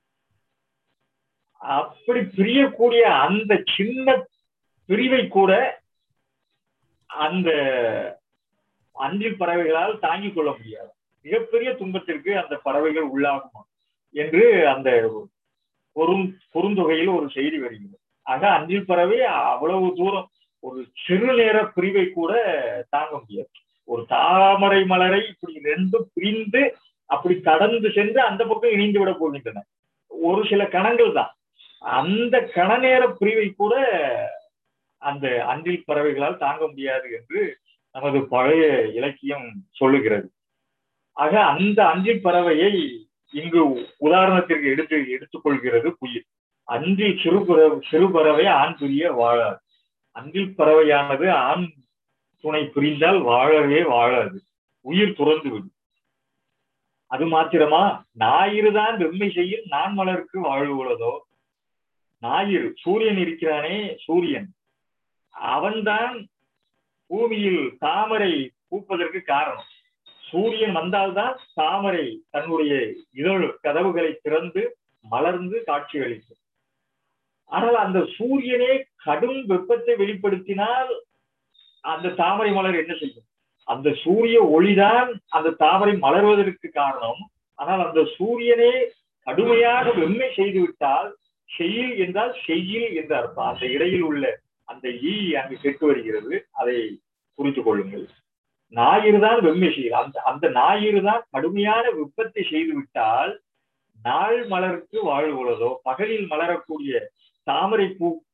அப்படி பிரியக்கூடிய அந்த சின்ன பிரிவை கூட அந்த அன்றில் பறவைகளால் தாங்கிக் கொள்ள முடியாது. மிகப்பெரிய துன்பத்திற்கு அந்த பறவைகள் உள்ளாகுமா என்று அந்த குறுந்தொகையில் ஒரு செய்தி வருகிறது. ஆக அன்றில் பறவை அவ்வளவு தூரம் ஒரு சிறு நேர பிரிவை கூட தாங்க முடியாது. ஒரு தாமரை மலரை இப்படி 2 பிரிந்து அப்படி கடந்து சென்று அந்த பக்கம் இணைந்து விட போகின்றன. ஒரு சில கணங்கள் தான். அந்த கண நேர பிரிவை கூட அந்த அன்றில் பறவைகளால் தாங்க முடியாது என்று நமது பழைய இலக்கியம் சொல்லுகிறது. ஆக அந்த அன்றில் பறவையை இங்கு உதாரணத்திற்கு எடுத்துக்கொள்கிறது குயில். அன்றில் சிறுபறவை ஆண் புரிய வாழாது. அன்றில் பறவையானது ஆண் துணை புரிந்தால் வாழவே வாழாது, உயிர் துறந்து விடும். அது மாத்திரமா, ஞாயிறுதான் வெம்மை செய்யும் நான் மலருக்கு வாழ்வுள்ளதோ. ஞாயிறு சூரியன் இருக்கிறானே, சூரியன் அவன்தான் பூமியில் தாமரை பூப்பதற்கு காரணம். சூரியன் வந்தால்தான் தாமரை தன்னுடைய இதழ் கதவுகளை திறந்து மலர்ந்து காட்சி அளிக்கும். ஆனால் அந்த சூரியனே கடும் வெப்பத்தை வெளிப்படுத்தினால் அந்த தாமரை மலர் என்ன செய்யும்? அந்த சூரிய ஒளிதான் அந்த தாமரை மலர்வதற்கு காரணம். ஆனால் அந்த சூரியனே கடுமையாக வெம்மை செய்து விட்டால் செய்யில் என்றால் செய்யில் என்று அர்த்தம். அந்த இடையில் உள்ள அந்த ஈ அங்கு கெட்டு வருகிறது, அதை புரிந்து கொள்ளுங்கள். ஞாயிறு தான் வெம்மை செய்யும். அந்த ஞாயிறு தான் கடுமையான வெப்பத்தை செய்து விட்டால் நாள் மலருக்கு வாழ்வுள்ளதோ, பகலில் மலரக்கூடிய தாமரை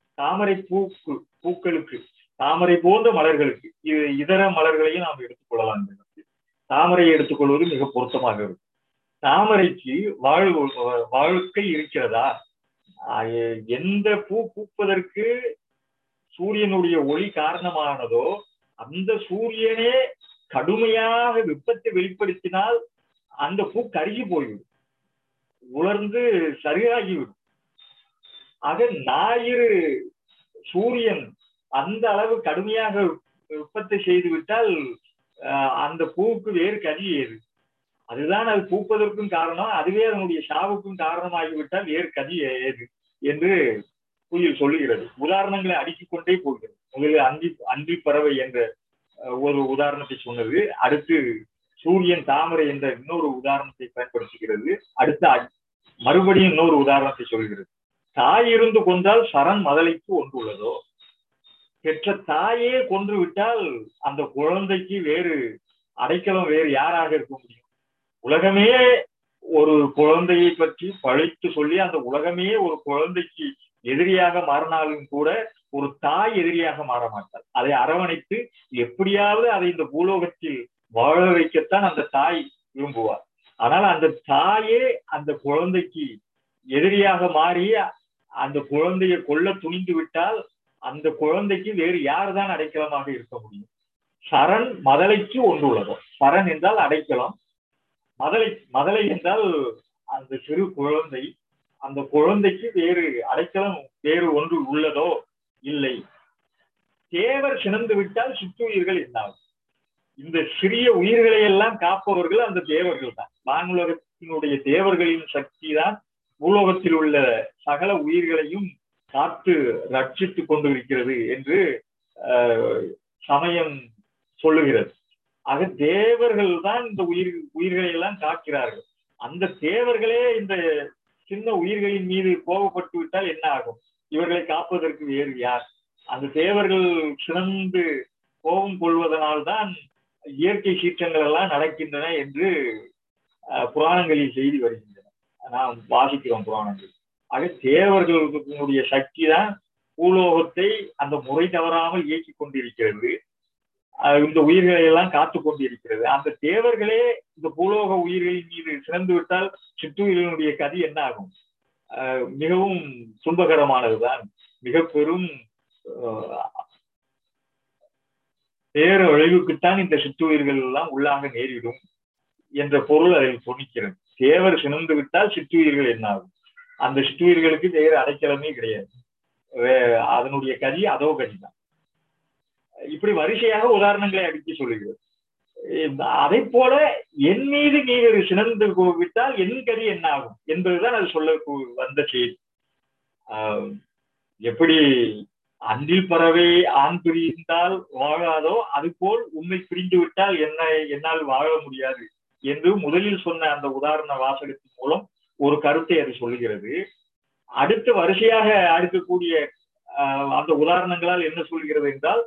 பூக்களுக்கு, தாமரை போன்ற மலர்களுக்கு, இதர மலர்களையும் நாம் எடுத்துக்கொள்ளலாம். தாமரையை எடுத்துக்கொள்வது மிக பொருத்தமாக இருக்கும். தாமரைக்கு வாழ்க்கை இருக்கிறதா? எந்த பூ பூப்பதற்கு சூரியனுடைய ஒளி காரணமானதோ அந்த சூரியனே கடுமையாக வெப்பத்தை வெளிப்படுத்தினால் அந்த பூ கருகி போய்விடும், உலர்ந்து சரியாகிவிடும். ஆக ஞாயிறு சூரியன் அந்த அளவு கடுமையாக வெப்பத்தை செய்து விட்டால் அந்த பூவுக்கு வேறு கதி ஏது? அதுதான் அது பூப்பதற்கும் காரணம், அதுவே அதனுடைய சாவுக்கும் காரணமாகிவிட்டால் வேறு கதி ஏது என்று குயில் சொல்லுகிறது. உதாரணங்களை அடுக்கிக் கொண்டே போகிறது. முதலில் அன்றி பறவை என்ற ஒரு உதாரணத்தை சொன்னது, அடுத்து சூரியன் தாமரை என்ற இன்னொரு உதாரணத்தை பயன்படுத்துகிறது, அடுத்து மறுபடியும் இன்னொரு உதாரணத்தை சொல்கிறது. தாய் இருந்து கொன்றால் சரண் மதலைக்கு ஒன்றுள்ளதோ? பெற்ற தாயே கொன்று விட்டால் அந்த குழந்தைக்கு வேறு அடைக்கலம் வேறு யாராக இருக்க முடியும்? உலகமே ஒரு குழந்தையை பற்றி பழித்து சொல்லி அந்த உலகமே ஒரு குழந்தைக்கு எதிரியாக மாறினாலும் கூட ஒரு தாய் எதிரியாக மாற மாட்டாள். அதை அரவணைத்து எப்படியாவது அதை இந்த பூலோகத்தில் வாழ வைக்கத்தான் அந்த தாய் விரும்புவார். ஆனால் அந்த தாயே அந்த குழந்தைக்கு எதிரியாக மாறி அந்த குழந்தையை கொல்ல துணிந்து விட்டால் அந்த குழந்தைக்கு வேறு யார்தான் அடைக்கலமாக இருக்க முடியும்? சரண் மதலைக்கு ஒன்றுள்ளதோ? சரண் என்றால் அடைக்கலம், மதலை என்றால் அந்த சிறு குழந்தை. அந்த குழந்தைக்கு வேறு அடைக்கலம் வேறு ஒன்று உள்ளதோ? இல்லை. தேவர் சினந்து விட்டால் சிற்றுயிர்கள் என்னாகும்? இந்த சிறிய உயிர்களை எல்லாம் காப்பவர்கள் அந்த தேவர்கள் தான். வானுலகத்தினுடைய தேவர்களின் சக்தி தான் பூலோகத்தில் உள்ள சகல உயிர்களையும் காத்து ரட்சித்துக் கொண்டு இருக்கிறது என்று சமயம் சொல்லுகிறது. ஆக தேவர்கள் தான் இந்த உயிர்களை எல்லாம் காக்கிறார்கள். அந்த தேவர்களே இந்த சின்ன உயிர்களின் மீது கோபப்பட்டு விட்டால் என்ன ஆகும்? இவர்களை காப்பதற்கு வேறு யார்? அந்த தேவர்கள் சிறந்து கோபம் கொள்வதனால்தான் இயற்கை சீற்றங்கள் எல்லாம் நடக்கின்றன என்று புராணங்களில் செய்தி வருகின்றன, நாம் வாசிக்கிறோம் புராணங்கள். ஆக தேவர்களுடைய சக்தி தான் பூலோகத்தை அந்த முறை தவறாமல் இயக்கி கொண்டிருக்கிறது, இந்த உயிர்களை எல்லாம் காத்து கொண்டிருக்கிறது. அந்த தேவர்களே இந்த பூலோக உயிர்களின் மீது சிறந்து விட்டால் சிற்றுயிர்களுடைய கதி என்ன ஆகும்? மிகவும் துன்பகரமானதுதான். மிக பெரும் பேரழிவுக்குத்தான் இந்த சிற்றுயிர்கள் எல்லாம் உள்ளாக நேரிடும் என்ற பொருள் அதில் சொன்னிக்கிறது. தேவர் சினந்து விட்டால் சிற்றுயிர்கள் என்ன ஆகும்? அந்த சிற்றுயிர்களுக்கு வேறு அடைக்கலமே கிடையாது, அதனுடைய கதி அதோ கதிதான். இப்படி வரிசையாக உதாரணங்களை அடுக்கி சொல்லுகிறது. அதை போல என் மீது நீர் சினந்து விட்டால் என் கதி என்ன ஆகும் என்பதுதான் அது சொல்ல வந்த செய்தி. எப்படி அன்றில் பறவை ஆண் பிரிந்தால் வாழாதோ அதுபோல் உண்மை பிரிந்து விட்டால் என்னால் வாழ முடியாது என்று முதலில் சொன்ன அந்த உதாரண வாசகத்தின் மூலம் ஒரு கருத்தை அது சொல்லுகிறது. அடுத்து வரிசையாக அடுக்கக்கூடிய அந்த உதாரணங்களால் என்ன சொல்கிறது என்றால்,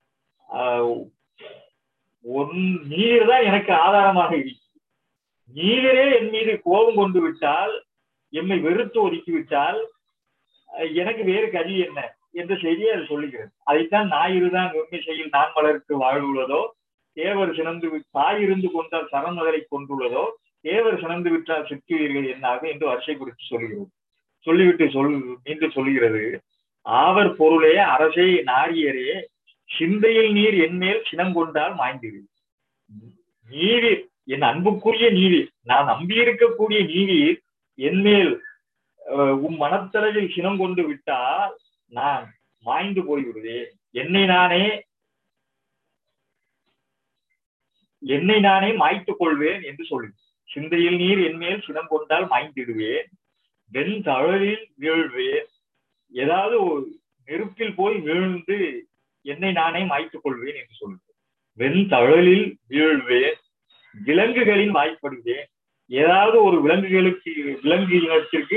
நீர் தான் எனக்கு ஆதாரமாக இருக்கிறது, நீரே என் மீது கோபம் கொண்டு விட்டால், எம்மை வெறுத்து ஒதுக்கிவிட்டால் எனக்கு வேறு கதி என்ன என்ற செய்தியை அது சொல்லுகிறது. அதைத்தான் ஞாயிறுதான் வெம்மை செய்யில் நான் மலருக்கு வாழ்வுள்ளதோ, தேவர் சினந்து தாய் இருந்து கொண்டால் சரணமதலை கொண்டுள்ளதோ, தேவர் சினந்து விட்டால் சிற்றுயிர்கள் என்னாகும் என்று வரிசை குறித்து சொல்லுகிறது. சொல்லிவிட்டு மீண்டும் சொல்லுகிறது, ஆவர் பொருளே அரசே நாரியரே சிந்தையில் நீர் என்மேல் சினம் கொண்டால் மாய்ந்திரு. நீர் என் அன்புக்குரிய நீர், நான் நம்பியிருக்கக்கூடிய நீர் என்மேல் மனத்தளவில் சினம் கொண்டு விட்டால் நான் மாய்ந்து போய்விடுவேன், என்னை நானே மாய்த்துக் கொள்வேன் என்று சொல்லு. சிந்தையில் நீர் என்மேல் சினம் கொண்டால் மாய்ந்திடுவேன், வெண் தழலில் வீழ்வேன், ஏதாவது நெருப்பில் போய் வீழ்ந்து என்னை நானே மாய்த்துக் கொள்வேன் என்று சொல்லுவேன். வெண் தழலில் வீழ்வேன், விலங்குகளின் வாய்ப்படுவேன், ஏதாவது ஒரு விலங்கு இனத்திற்கு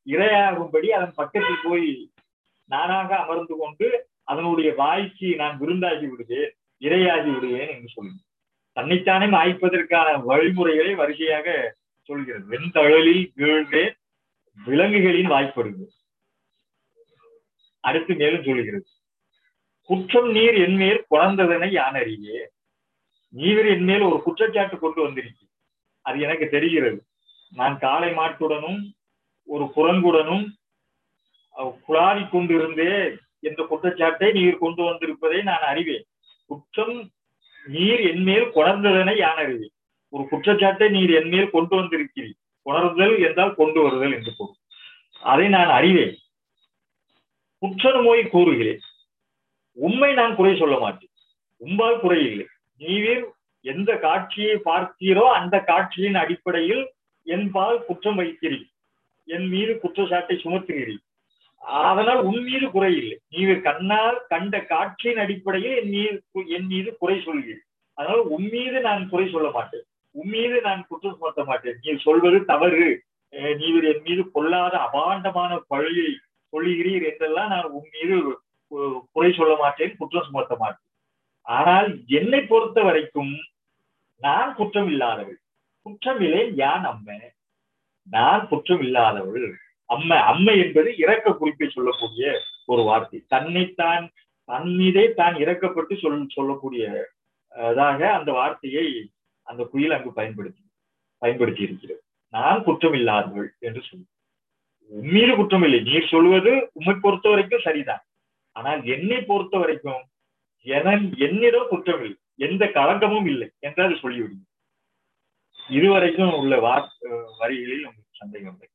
இரையாகும்படி அதன் பக்கத்தில் போய் நானாக அமர்ந்து கொண்டு அதனுடைய வாய்க்கு நான் விருந்தாகி விடுவேன், இரையாகி விடுவேன் என்று சொல்லுவேன். தன்னைத்தானே மாய்ப்பதற்கான வழிமுறைகளை வரிசையாக சொல்கிறது. வெண்தழலில் வீழ்வே விலங்குகளின் வாய்ப்படுது. அடுத்து மேலும் சொல்லுகிறது, குற்றம் நீர் என்மேல் குழந்ததனை யான் அறியே. நீர் என்மேல் ஒரு குற்றச்சாட்டு கொண்டு வந்திருக்கு, அது எனக்கு தெரிகிறது. நான் காளை மாட்டுடனும் ஒரு குரங்குடனும் குழாவி கொண்டிருந்தே என்ற குற்றச்சாட்டை நீர் கொண்டு வந்திருப்பதை நான் அறிவேன். குற்றம் நீர் என்மேல் குணர்ந்ததனை யான் அறிவேன். ஒரு குற்றச்சாட்டை நீர் என்மேல் கொண்டு வந்திருக்கிறீர். உணர்தல் என்றால் கொண்டு வருதல் என்று பொருள். அதை நான் அறிவேன். குற்ற நோய் கூறுகிறேன், உண்மை நான் குறை சொல்ல மாட்டேன். உம்பால் குறை இல்லை. நீர் எந்த காட்சியை பார்த்தீரோ அந்த காட்சியின் அடிப்படையில் என்பால் குற்றம் வைக்கிறீர், என் மீது குற்றச்சாட்டை சுமத்துகிறீர். அதனால் உன் மீது குறை இல்லை. நீர் கண்ணால் கண்ட காட்சியின் அடிப்படையில் என் மீது குறை சொல்கிறீர். அதனால் உன் மீது நான் குறை சொல்ல மாட்டேன், உன் மீது நான் குற்றம் சுமத்த மாட்டேன். நீ சொல்வது தவறு, நீர் என் மீது கொள்ளாத அபாண்டமான பழியை சொல்லுகிறீர் என்றெல்லாம் நான் உன் மீது குறை சொல்ல மாட்டேன், குற்றம் சுமத்த மாட்டேன். ஆனால் என்னை பொறுத்த வரைக்கும் நான் குற்றம் இல்லாதவள். குற்றம் இல்லை யான் அம்மை, நான் குற்றம் இல்லாதவள். அம்மை, அம்மை என்பது இரக்க குறிப்பை சொல்லக்கூடிய ஒரு வார்த்தை. தன்னைத்தான் தன் மீதே தான் இறக்கப்பட்டு சொல்லக்கூடியதாக அந்த வார்த்தையை அந்த குயில் அங்கு பயன்படுத்தி இருக்கிறது. நான் குற்றம் இல்லாதவள் என்று சொல்லு. உம்மீது குற்றம் இல்லை. நீர் சொல்வது உம்மை பொறுத்த வரைக்கும் சரிதான். ஆனால் என்னை பொறுத்த வரைக்கும் என்னிடம் குற்றம் இல்லை, எந்த களங்கமும் இல்லை என்று அது சொல்லிவிடுங்க. இதுவரைக்கும் உள்ள வரிகளில் உங்களுக்கு சந்தேகம் இல்லை.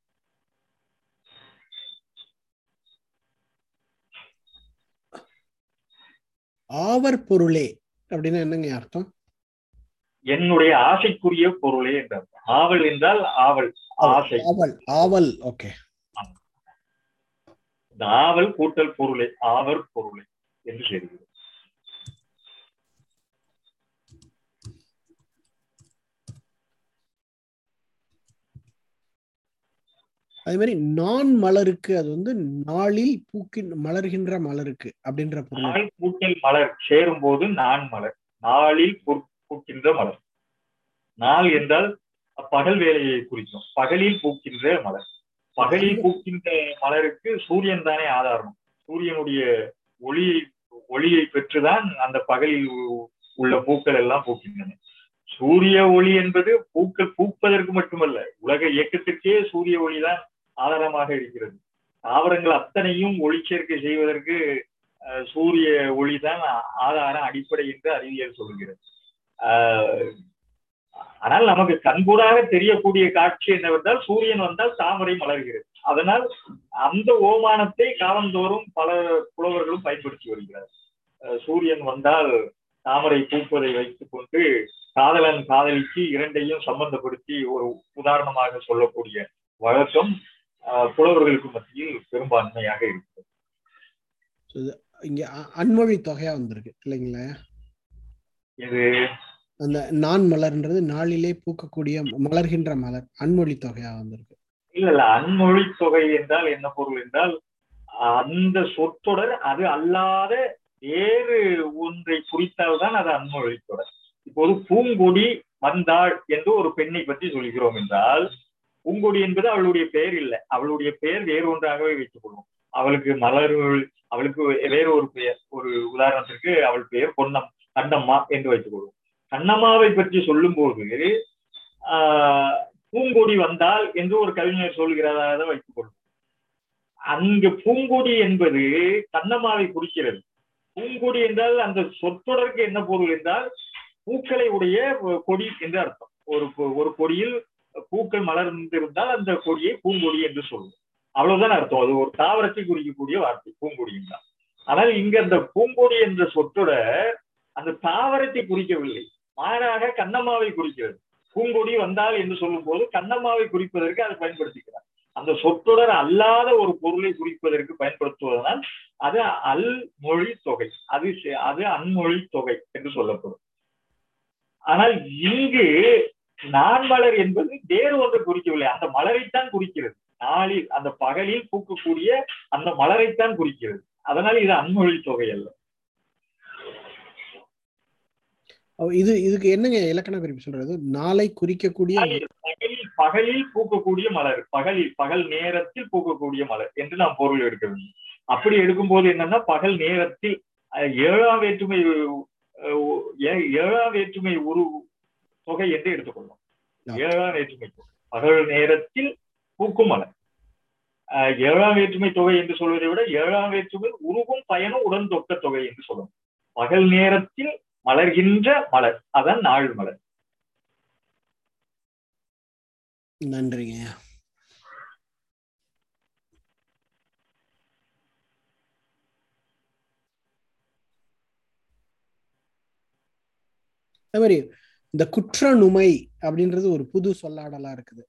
ஆவர் பொருளே அப்படின்னா என்னங்க அர்த்தம்? என்னுடைய ஆசைக்குரிய பொருளே என்ற அர்த்தம். ஆவல் என்றால் ஆவல், ஆசை. ஆவல். ஓகே. இந்த ஆவல் கூட்டல் பொருளே, ஆவர் பொருளே என்று சொல்கிறது. அதே மாதிரி நான் மலருக்கு அது வந்து நாளில் மலர்கின்ற மலருக்கு அப்படின்ற பொருள். பூக்கில் மலர் சேரும் போது நான் மலர், நாளில் பூக்கின்ற மலர். நாள் என்றால் பகல் வேலையை குறிக்கும். பகலில் பூக்கின்ற மலர். பகலில் பூக்கின்ற மலருக்கு சூரியன் தானே ஆதாரம். சூரியனுடைய ஒளியை பெற்றுதான் அந்த பகலில் உள்ள பூக்கள் எல்லாம் பூக்கின்றன. சூரிய ஒளி என்பது பூக்கள் பூப்பதற்கு மட்டுமல்ல, உலக இயக்கத்திற்கே சூரிய ஒளிதான் ஆதாரமாக இருக்கிறது. தாவரங்கள் அத்தனையும் ஒளிச்சேர்க்கை செய்வதற்கு சூரிய ஒளிதான் ஆதாரம், அடிப்படை என்று அறிவியல் சொல்கிறது. ஆனால் நமக்கு கண்கூடாக தெரியக்கூடிய காட்சி என்னவென்றால், சூரியன் வந்தால் தாமரை மலர்கிறது. அதனால் அந்த ஓமானத்தை காலந்தோறும் பல புலவர்களும் பயன்படுத்தி வருகிறார். சூரியன் வந்தால் தாமரை பூப்பதை வைத்துக் கொண்டு காதலன் காதலிக்கு இரண்டையும் சம்பந்தப்படுத்தி ஒரு உதாரணமாக சொல்லக்கூடிய வழக்கம் புலவர்களுக்கு மத்தியில் பெரும்பான்மையாக இருக்கிறது. இங்க அன்மொழி தொகையா வந்திருக்கு இல்லைங்களா? இது அந்த நான் மலர்ன்றது நாளிலே பூக்கக்கூடிய மலர்கின்ற மலர், அன்மொழி தொகையா வந்திருக்கு. இல்ல, அன்மொழி தொகை என்றால் என்ன பொருள் என்றால், அந்த சொற்றொடர் அது அல்லாத வேறு ஒன்றை குறித்தால்தான் அது அன்மொழி தொடர். இப்போது பூங்கொடி வந்தாள் என்று ஒரு பெண்ணை பற்றி சொல்கிறோம் என்றால், பூங்கொடி என்பது அவளுடைய பெயர் இல்லை, அவளுடைய பெயர் வேறு ஒன்றாகவே வைத்துக் கொள்வோம். அவளுக்கு மலர்கள், அவளுக்கு வேறு ஒரு பெயர், ஒரு உதாரணத்திற்கு அவள் பெயர் கண்ணம்மா என்று வைத்துக் கொள்வோம். கண்ணம்மாவை பற்றி சொல்லும் போது பூங்கொடி வந்தால் என்று ஒரு கவிஞர் சொல்கிறதாக வைத்துக் கொள்வோம். அங்கு பூங்கொடி என்பது கண்ணம்மாவை குறிக்கிறது. பூங்கொடி என்றால் அந்த சொற்றொடருக்கு என்ன பொருள் என்றால், பூக்களை உடைய கொடி என்று அர்த்தம். ஒரு கொடியில் பூக்கள் மலர்ந்திருந்தால் அந்த கொடியை பூங்கொடி என்று சொல்லுவோம். அவ்வளவுதான் அர்த்தம். அது ஒரு தாவரத்தை குறிக்கக்கூடிய வார்த்தை பூங்கொடி என்றால். ஆனால் இங்க அந்த பூங்கொடி என்ற சொற்றொடர் அந்த தாவரத்தை குறிக்கவில்லை, மாறாக கண்ணம்மாவை குறிக்கிறது. பூங்கொடி வந்தால் என்று சொல்லும் போது கண்ணம்மாவை குறிப்பதற்கு அதை பயன்படுத்திக்கிறார். அந்த சொற்றொடர் அல்லாத ஒரு பொருளை குறிப்பதற்கு பயன்படுத்துவதனால் அது அல்மொழி தொகை, அது அன்மொழி தொகை என்று சொல்லப்படும். ஆனால் இங்கு நான் மலர் என்பது வேறு ஒன்றை குறிக்கவில்லை, அந்த மலரைத்தான் குறிக்கிறது. நாளில் அந்த பகலில் பூக்கக்கூடிய அந்த மலரைத்தான் குறிக்கிறது. அதனால இது அன்மொழி தொகை அல்ல. இதுக்கு என்னங்க இலக்கண குறிப்பு சொல்றது? நாளை குறிக்கக்கூடிய பகலில் பூக்கக்கூடிய மலர், பகல் நேரத்தில் பூக்கக்கூடிய மலர் என்று நாம் பொருள் எடுக்க வேண்டும். அப்படி எடுக்கும்போது என்னன்னா பகல் நேரத்தில் ஏழாம் வேற்றுமை உரு தொகை என்று எடுத்துக்கொள்ளும். ஏழாம் வேற்றுமை பகல் நேரத்தில் பூக்கும் மலர். ஏழாம் வேற்றுமை தொகை என்று சொல்வதை விட ஏழாம் வேற்றுமை உருகும் பயனும் உடன் தொக்க தொகை என்று சொல்லணும். பகல் நேரத்தில் மலர்கின்ற மலர், அதான் நாள் மலர். நன்றிங்க. அதே மாதிரி இந்த குற்ற நுமை அப்படின்றது ஒரு புது சொல்லாடலா இருக்குது.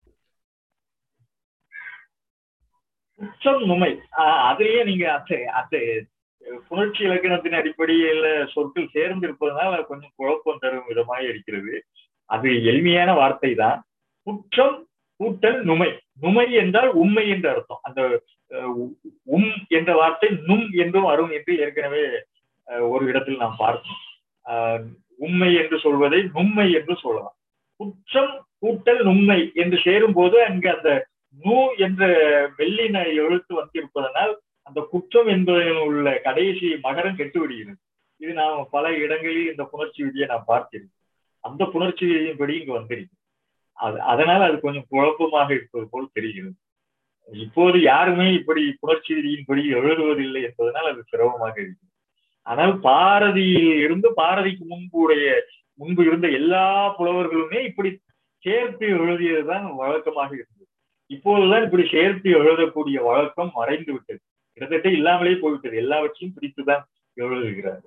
குற்றம் நுமை அதுலயே நீங்க அந்த புணர்ச்சி இலக்கணத்தின் அடிப்படையில சொற்கள் சேர்ந்து இருப்பதனால கொஞ்சம் குழப்பம் தரும் விதமாக இருக்கிறது. அது எளிமையான வார்த்தை தான். குற்றம் கூட்டல் நுமை. நுமை என்றால் உண்மை என்று அர்த்தம். அந்த என்ற வார்த்தை நும் என்றும் வரும் என்று ஏற்கனவே ஒரு இடத்தில் நாம் பார்த்தோம். உண்மை என்று சொல்வதை நுண்மை என்று சொல்லலாம். குற்றம் கூட்டல் நுண்மை என்று சேரும் போது அங்கு அந்த நூ என்ற வெள்ளின எழுத்து வந்திருப்பதனால் அந்த குற்றம் என்பதில் உள்ள கடைசி மகரம் கெட்டுவிடுகிறது. இது நாம் பல இடங்களில் இந்த புணர்ச்சி விதியை நாம் பார்த்திருக்கோம். அந்த புணர்ச்சி விதியின்படி இங்கு வந்திருக்கு. அதனால அது கொஞ்சம் குழப்பமாக இருப்பது போல் தெரிகிறது. இப்போது யாருமே இப்படி புணர்ச்சி விதியின்படி எழுதுவதில்லை என்பதனால் அது சிரமமாக இருக்கிறது. ஆனால் பாரதிக்கு முன்பு இருந்த எல்லா புலவர்களுமே இப்படி சேர்த்து எழுதியதுதான் வழக்கமாக இருந்தது. இப்போதுதான் இப்படி சேர்த்து எழுதக்கூடிய வழக்கம் மறைந்து விட்டது. கிட்டத்தட்ட இல்லாமலே போய்விட்டது. எல்லாவற்றையும் பிடித்துதான் எழுதுகிறார்கள்.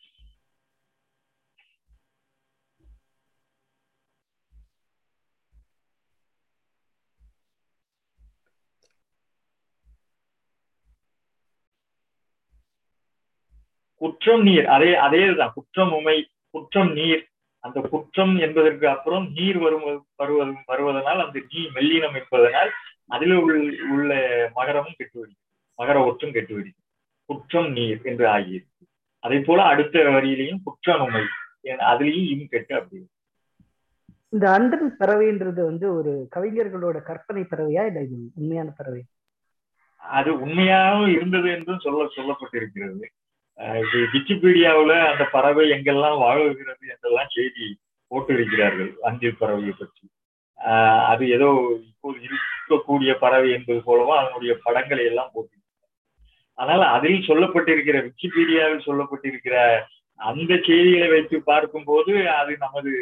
குற்றம் நீர், அதேதான். குற்றம் உமை, குற்றம் நீர். அந்த குற்றம் என்பதற்கு அப்புறம் நீர் வருவதனால் அந்த நீ மெல்லினம் என்பதனால் அதில் உள்ள மகரமும் கெட்டுவிடும், மகர ஒற்றும் கெட்டுவிடும். குற்றம் நீர் என்று ஆகியது. அதே போல அடுத்த வரியிலையும் குற்றம் உமை, அதுலயும் இம் கெட்டு அப்படி. இந்த அன்றன் பறவைன்றது ஒரு கவிஞர்களோட கற்பனை பறவையா இல்ல இது உண்மையான பறவை? அது உண்மையாகவும் இருந்தது என்றும் சொல்லப்பட்டிருக்கிறது. விக்கிபீடியாவுல அந்த பறவை எங்கெல்லாம் வாழுகிறது என்றெல்லாம் செய்தி போட்டிருக்கிறார்கள் அன்றில் பறவையை பற்றி. அது ஏதோ இப்போது இருக்கக்கூடிய பறவை என்பது போலவும் அதனுடைய படங்களை எல்லாம் போட்டிருக்கிறார். ஆனால் அதில் சொல்லப்பட்டிருக்கிற, விக்கிபீடியாவில் சொல்லப்பட்டிருக்கிற அந்த செய்திகளை வைத்து பார்க்கும் போது அது நமது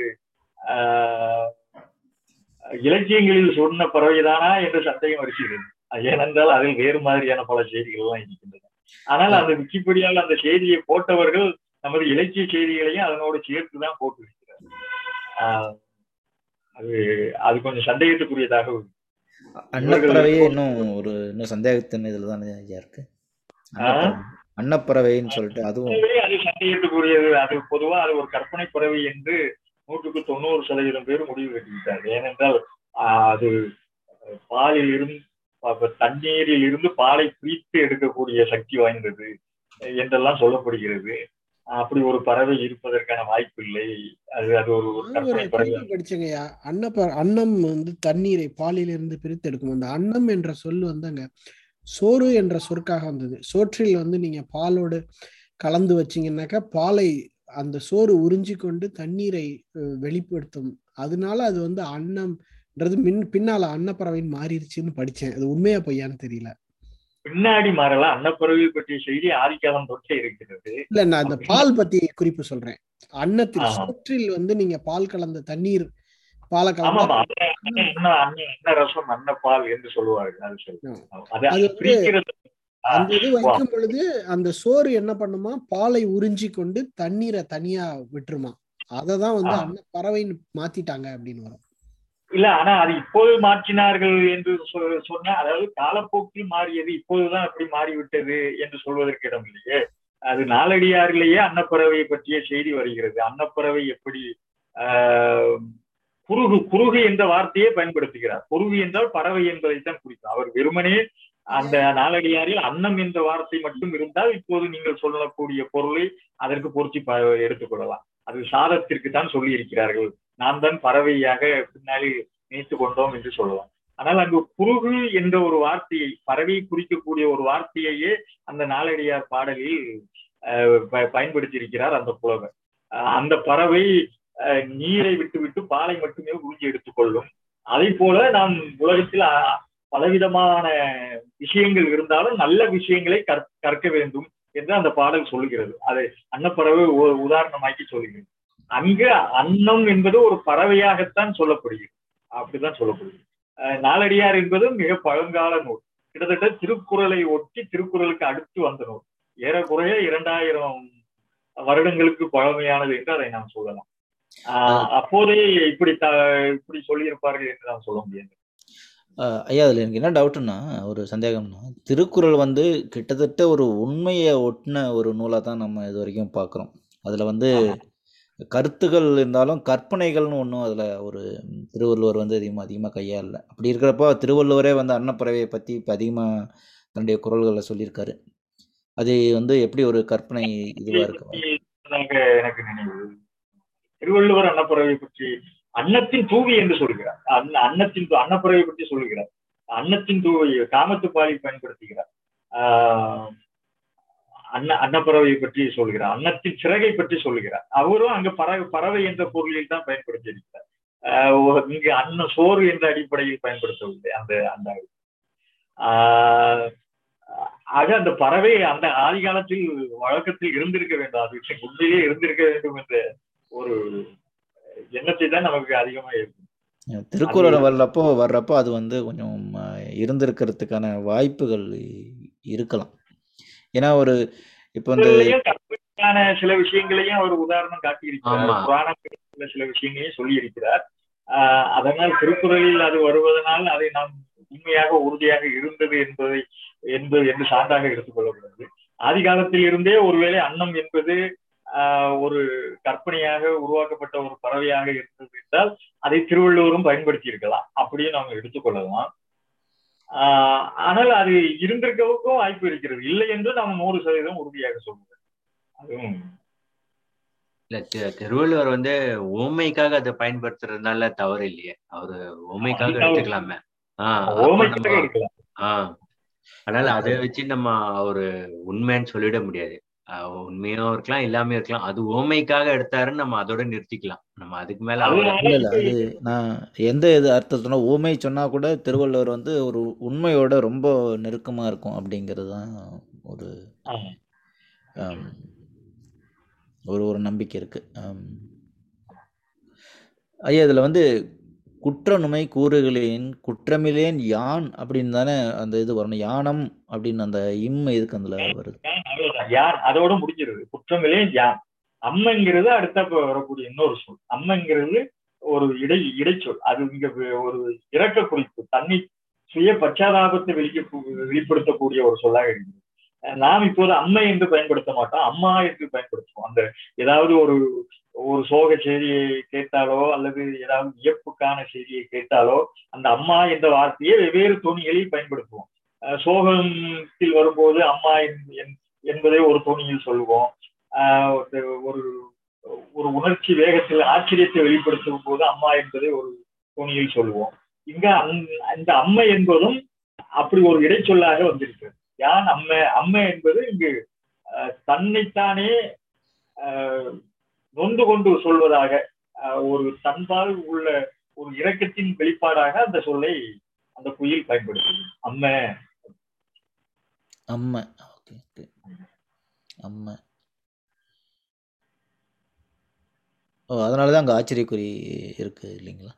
இலக்கியங்களில் சொன்ன பறவைதானா என்று சந்தேகம் வருகிறது. ஏனென்றால் அதில் வேறு மாதிரியான பல செய்திகள் எல்லாம் இருக்கின்றன. ஆனால் அந்த விக்கிபீடியாவில் அந்த செய்தியை போட்டவர்கள் நமது இலக்கிய செய்திகளையும் அதனோடு சேர்த்துதான் போட்டிருக்கிறார். அது கொஞ்சம் சந்தேகத்துக்குரியதாக அன்னப்பறவையே இன்னும் சந்தேகத்தின் இதுலதான் இருக்கு. அன்னப்பறவைன்னு சொல்லிட்டு அதுவும் அது சந்தேகத்துக்குரியது. அது பொதுவா அது ஒரு கற்பனை பறவை என்று 100% பேர் முடிவு கட்டிவிட்டார். ஏனென்றால் அது தண்ணீரில் இருந்து பாலை பிரித்து எடுக்கக்கூடிய சக்தி வாய்ந்தது என்றெல்லாம் சொல்லப்படுகிறது. அப்படி ஒரு பறவை இருப்பதற்கான வாய்ப்பு இல்லை. அது ஒரு கற்பனை பறவை. படிச்சங்கய்யா, அன்னம் தண்ணீரை பாலில் இருந்து பிரித்து எடுக்கும். அந்த அன்னம் என்ற சொல் அங்க சோறு என்ற சொற்காக வந்தது. சோற்றில் நீங்க பாலோடு கலந்து வச்சீங்கன்னாக்கா பாலை அந்த சோறு உறிஞ்சி கொண்டு தண்ணீரை வெளிப்படுத்தும். அதனால அது அன்னம்ன்றது பின்னால அன்னப்பறவைன்னு மாறிடுச்சுன்னு படிச்சேன். அது உண்மையா பொய்யான்னு தெரியல. பின்னாடி மாறலாம். அன்னப்பறவை பற்றிய செய்தி ஆதிக்காலம் தொட்டே இருக்கிறது. இல்ல, நான் அந்த பால் பத்தி குறிப்பு சொல்றேன். அன்னத்தில் சோற்றில் நீங்க பால் கலந்த தண்ணீர், பாலை கலந்த ரசம் அன்னப்பால் என்று சொல்லுவார்கள். அந்த இது வைக்கும் பொழுது அந்த சோறு என்ன பண்ணுமா, பாலை உறிஞ்சி கொண்டு தண்ணீரை தனியா விட்டுருமா. அததான் அன்னப்பறவைன்னு மாத்திட்டாங்க அப்படின்னு வரும். இல்ல, ஆனா அது இப்போது மாற்றினார்கள் என்று சொன்ன, அதாவது காலப்போக்கில் மாறியது, இப்போதுதான் அப்படி மாறிவிட்டது என்று சொல்வதற்கு இடம் இல்லையே. அது நாளடியாரிலேயே அன்னப்பறவையை பற்றிய செய்தி வருகிறது. அன்னப்பறவை எப்படி குருகு என்ற வார்த்தையை பயன்படுத்துகிறார். குருகு என்றால் பறவை என்பதைத்தான் குறிக்கும். அவர் வெறுமனே அந்த நாலடியாரில் அன்னம் என்ற வார்த்தை மட்டும் இருந்தால் இப்போது நீங்கள் சொல்லக்கூடிய பொருளை அதற்கு பொருத்தி எடுத்துக்கொள்ளலாம். அது சாதத்திற்கு தான் சொல்லி இருக்கிறார்கள், நாம் தான் பறவையாக பின்னாடி நினைத்து கொண்டோம் என்று சொல்லலாம். ஆனால் அங்கு குருகு என்ற ஒரு வார்த்தையை, பறவையை குறிக்கக்கூடிய ஒரு வார்த்தையையே அந்த நாலடியார் பாடலில் பயன்படுத்தி இருக்கிறார் அந்த புலவர். அந்த பறவை நீரை விட்டு பாலை மட்டுமே உறிஞ்சி எடுத்துக்கொள்ளும். அதே போல நாம் உலகத்தில் பலவிதமான விஷயங்கள் இருந்தாலும் நல்ல விஷயங்களை கற்க வேண்டும் என்று அந்த பாடல் சொல்லுகிறது. அதை அன்னப்பறவை உதாரணமாக்கி சொல்லுகிறது. அங்கு அன்னம் என்பது ஒரு பறவையாகத்தான் சொல்லப்படுகிறது, அப்படிதான் சொல்லப்படுகிறது. நாலடியார் என்பது மிக பழங்கால நூல், கிட்டத்தட்ட திருக்குறளை ஒட்டி திருக்குறளுக்கு அடுத்து வந்த நூல், ஏறக்குறைய 2000 வருடங்களுக்கு பழமையானது என்று அதை நாம் சொல்லலாம். அப்போதே இப்படி சொல்லியிருப்பார்கள் என்று நாம் சொல்ல முடியாது. ஐயா, அதில் எனக்கு என்ன டவுட்டுன்னா, ஒரு சந்தேகம்னா, திருக்குறள் கிட்டத்தட்ட ஒரு உண்மையை ஒட்டின ஒரு நூலாக தான் நம்ம இது வரைக்கும் பார்க்குறோம். அதில் கருத்துகள் இருந்தாலும் கற்பனைகள்னு ஒன்றும் அதில் ஒரு திருவள்ளுவர் அதிகமாக கையாளல. அப்படி இருக்கிறப்போ திருவள்ளுவரே அன்னப்பறவையை பற்றி இப்போ அதிகமாக தன்னுடைய குறள்களில் சொல்லியிருக்காரு. அது எப்படி ஒரு கற்பனை இதுவாக இருக்கு? எனக்கு நினைவு, திருவள்ளுவர் அன்னப்பறவை பற்றி அன்னத்தின் தூவி என்று சொல்கிறார். அன்னப்பறவை பற்றி சொல்லுகிறார். அன்னத்தின் தூவி காமத்து பாலில் பயன்படுத்துகிறார். அன்னப்பறவை பற்றி சொல்கிறார். அன்னத்தின் சிறகை பற்றி சொல்லுகிறார். அவரும் அங்கு பறவை என்ற பொருளில் தான் பயன்படுத்தி இருக்கிறார். இங்கு அன்ன சோறு என்ற அடிப்படையில் பயன்படுத்தவில்லை. அந்த ஆக அந்த பறவை அந்த ஆதி காலத்தில் வழக்கத்தில் இருந்திருக்க வேண்டும், அது உண்மையிலே இருந்திருக்க வேண்டும் என்ற ஒரு எண்ணத்தை தான் நமக்கு அதிகமா இருக்கும். திருக்குறள் வர்றப்போ அது கொஞ்சம் இருந்திருக்கிறதுக்கான வாய்ப்புகள் இருக்கலாம். ஏன்னா ஒரு இப்போ சில விஷயங்களையும் அவர் உதாரணம் காட்டியிருக்கிறார், புராணங்களில் சில விஷயங்களையும் சொல்லி இருக்கிறார். அதனால் திருக்குறளில் அது வருவதனால் அதை நாம் உண்மையாக உறுதியாக இருந்தது என்று சான்றாக எடுத்துக்கொள்ளக்கூடாது. ஆதி காலத்தில் இருந்தே ஒருவேளை அன்னம் என்பது ஒரு கற்பனையாக உருவாக்கப்பட்ட ஒரு பறவையாக இருந்தது என்றால் அதை திருவள்ளுவரும் பயன்படுத்தி இருக்கலாம், அப்படியே நாம் எடுத்துக்கொள்ளலாம். ஆனால் அது இருந்திருக்கவும் வாய்ப்பு இருக்கிறது, இல்லை என்று நாம் 100% உறுதியாக சொல்லுவோம். அதுவும் இல்ல, திருவள்ளுவர் ஓமைக்காக அதை பயன்படுத்துறதுனால தவறு இல்லையே, அவரு ஓமைக்காக எடுத்துக்கலாமே. அதனால அதை வச்சு நம்ம ஒரு உண்மைன்னு சொல்லிட முடியாது. உண்மையும் இருக்கலாம், இல்லாம இருக்கலாம். அது ஓமைக்காக எடுத்தாருன்னு நம்ம அதோட நிறுத்திக்கலாம். நம்ம அதுக்கு மேல அது நான் எந்த அர்த்தத்துல ஓமை சொன்னா கூட திருவள்ளுவர் ஒரு உண்மையோட ரொம்ப நெருக்கமா இருக்கும் அப்படிங்கிறது தான் ஒரு ஒரு நம்பிக்கை இருக்கு. ஐயா, இதுல குற்றநுமை கூறுகளேன் குற்றமிலேன் யான் அப்படின்னு தானே அந்த இது வரணும். யானம் அப்படின்னு அந்த இம்மை இதுக்கு அதுல வருது. யான் அதோட முடிஞ்சிருது. குற்றமிலேன் யான். அம்மைங்கிறது அடுத்த வரக்கூடிய இன்னொரு சொல். அம்மைங்கிறது ஒரு இடைச்சொல். அது இங்க ஒரு இறக்க குறிப்பு, தன்னை சுய பச்சாதாபத்தை வெளிப்படுத்தக்கூடிய ஒரு சொல்லாக இருக்குது. நாம் இப்போது அம்மை என்று பயன்படுத்த மாட்டோம், அம்மா என்று பயன்படுத்துவோம். அந்த ஏதாவது ஒரு சோக செய்தியை கேட்டாலோ அல்லது ஏதாவது வியப்புக்கான செய்தியை கேட்டாலோ அந்த அம்மா என்ற வார்த்தையை வெவ்வேறு தொனிகளில் பயன்படுத்துவோம். சோகத்தில் வரும்போது அம்மா என்பதை ஒரு தொனியில் சொல்லுவோம். ஒரு உணர்ச்சி வேகத்தில் ஆச்சரியத்தை வெளிப்படுத்தும் போது அம்மா என்பதை ஒரு தொனியில் சொல்லுவோம். இங்க அந்த அம்மை என்பதும் அப்படி ஒரு இடைச்சொல்லாக வந்திருக்கிறது. யான் அம்மை என்பது இங்கு தன்னைத்தானே நொந்து கொண்டு சொல்வதாக, ஒரு தன்பால் உள்ள ஒரு இரக்கத்தின் வெளிப்பாடாக அந்த சொல்லை அந்த குயில் பயன்படுத்துது. அம்மை அம்மை அம்மை. அதனாலதான் அங்க ஆச்சரியக்குறி இருக்கு இல்லைங்களா?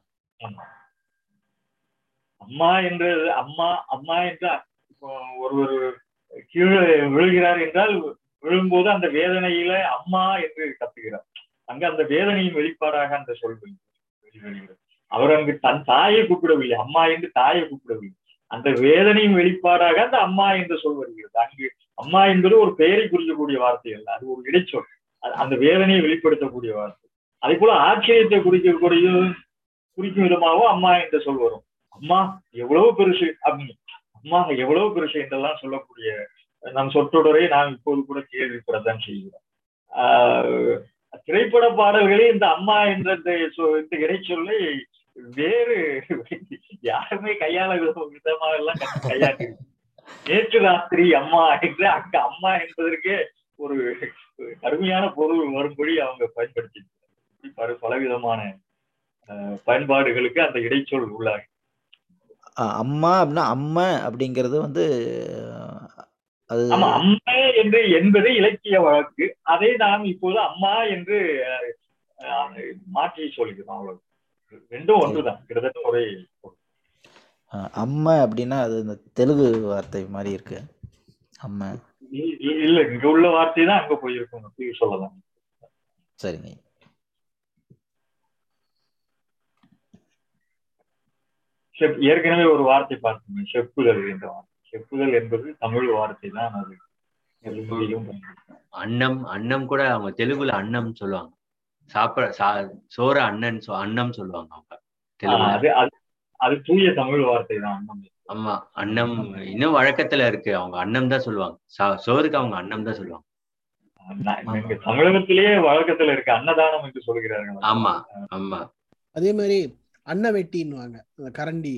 அம்மா என்று இப்போ ஒருவர் கீழே விழுகிறார் என்றால் விழும்போது அந்த வேதனையில அம்மா என்று கத்துகிறார். அங்க அந்த வேதனையின் வெளிப்பாடாக அந்த சொல் வெளிவருகிறது. அவர் அங்கு தன் தாயை கூப்பிடவில்லை, அம்மா என்று தாயை கூப்பிடவில்லை. அந்த வேதனையின் வெளிப்பாடாக அந்த அம்மா என்று சொல் வருகிறது. அங்கு அம்மா என்பது ஒரு பெயரை குறிக்கக்கூடிய வார்த்தை அல்ல, அது ஒரு இடைச்சொல், அந்த வேதனையை வெளிப்படுத்தக்கூடிய வார்த்தை. அதே போல ஆச்சரியத்தை குறிக்கக்கூடிய குறிக்கும் விதமாகவும் அம்மா என்ற சொல் வரும். அம்மா எவ்வளவு பெருசு அப்படின்னு, அம்மா எவ்வளவு பெருசு என்றெல்லாம் சொல்லக்கூடிய நம் சொற்றொடரை நாம் இப்போது கூட கேள்விப்படத்தான் செய்கிறோம். திரைப்பட பாடல்களே இந்த அம்மா என்ற இந்த இடைச்சொல்லை வேறு யாருமே கையாள விதமாக எல்லாம் கையாண்டு, நேற்று ராத்திரி அம்மா என்று அங்க அம்மா என்பதற்கே ஒரு கடுமையான பொருள் வரும்படி அவங்க பயன்படுத்தி பலவிதமான பயன்பாடுகளுக்கு அந்த இடைச்சொல் உள்ளாகி. அம்மா அப்படின்னா அம்மா அப்படிங்கிறது வந்து அது ஆமா, அம்மா என்று என்பது இலக்கிய வழக்கு. அதை நாம் இப்போது அம்மா என்று மாற்றி சொல்கிறோம். அவ்வளவு, ரெண்டும் ஒன்றுதான், கிட்டத்தட்ட ஒரே. அம்மா அப்படின்னா அது இந்த தெலுங்கு வார்த்தை மாதிரி இருக்கு. அம்மா இல்ல, இங்க உள்ள வார்த்தை தான் அங்க போயிருக்கும் சொல்லலாம். சரிங்க. ஏற்கனவே ஒரு வார்த்தை பார்த்தோம், செப்புதல் என்ற வார்த்தை. செப்புதல் என்பது தமிழ் வார்த்தை தான். அது அன்னம், அன்னம் கூட அவங்க தெலுங்குல அன்னம் சொல்லுவாங்க. சோற அண்ணன் அன்னம் சொல்லுவாங்க அவங்க. அது தூய தமிழ் வார்த்தை தான் அன்னம். ஆமா, அன்னம் இன்னும் வழக்கத்துல இருக்கு. அவங்க அன்னம் தான் சொல்லுவாங்க. சோறுக்கு அவங்க அன்னம் தான் சொல்லுவாங்க. தமிழகத்திலேயே வழக்கத்துல இருக்கு, அன்னதானம் என்று சொல்கிறார்கள். ஆமா ஆமா. அதே மாதிரி அன்ன வெட்டின்னுவாங்க, அந்த கரண்டி.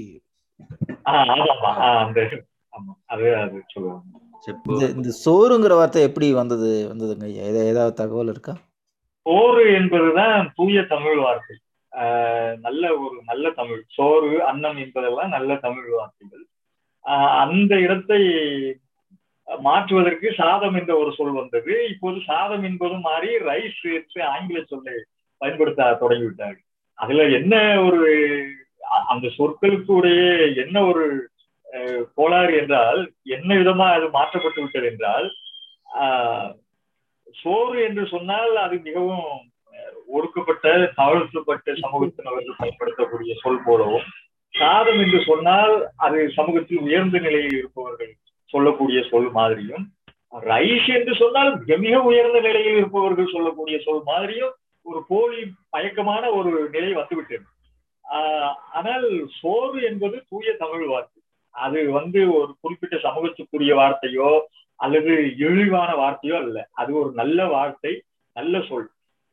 இந்த சோறுங்கிற வார்த்தை எப்படி வந்ததுங்க? ஏதாவது தகவல் இருக்கா? சோறு என்பதுதான் தூய தமிழ் வார்த்தை. நல்ல தமிழ். சோறு, அன்னம் என்பதெல்லாம் நல்ல தமிழ் வார்த்தைகள். அந்த இடத்தை மாற்றுவதற்கு சாதம் என்ற ஒரு சொல் வந்தது. இப்போது சாதம் என்பதும் மாறி ரைஸ் என்று ஆங்கில சொல்லை பயன்படுத்த தொடங்கிவிட்டார்கள். அதுல என்ன ஒரு அந்த சொற்களுக்கு உடைய என்ன ஒரு கோளாறு என்றால், என்ன விதமா அது மாற்றப்பட்டு விட்டது என்றால், சோறு என்று சொன்னால் அது மிகவும் ஒடுக்கப்பட்ட தாழ்த்தப்பட்ட சமூகத்தினர்கள் பயன்படுத்தக்கூடிய சொல் போலவும், சாதம் என்று சொன்னால் அது சமூகத்தில் உயர்ந்த நிலையில் இருப்பவர்கள் சொல்லக்கூடிய சொல் மாதிரியும், ரைஸ் என்று சொன்னால் மிக உயர்ந்த நிலையில் இருப்பவர்கள் சொல்லக்கூடிய சொல் மாதிரியும் ஒரு போலி மயக்கமான ஒரு நிலை வந்துவிட்டது. ஆனால் சோறு என்பது தூய தமிழ் வார்த்தை. அது ஒரு குறிப்பிட்ட சமூகத்துக்குரிய வார்த்தையோ அல்லது இழிவான வார்த்தையோ அல்ல. அது ஒரு நல்ல வார்த்தை, நல்ல சொல்.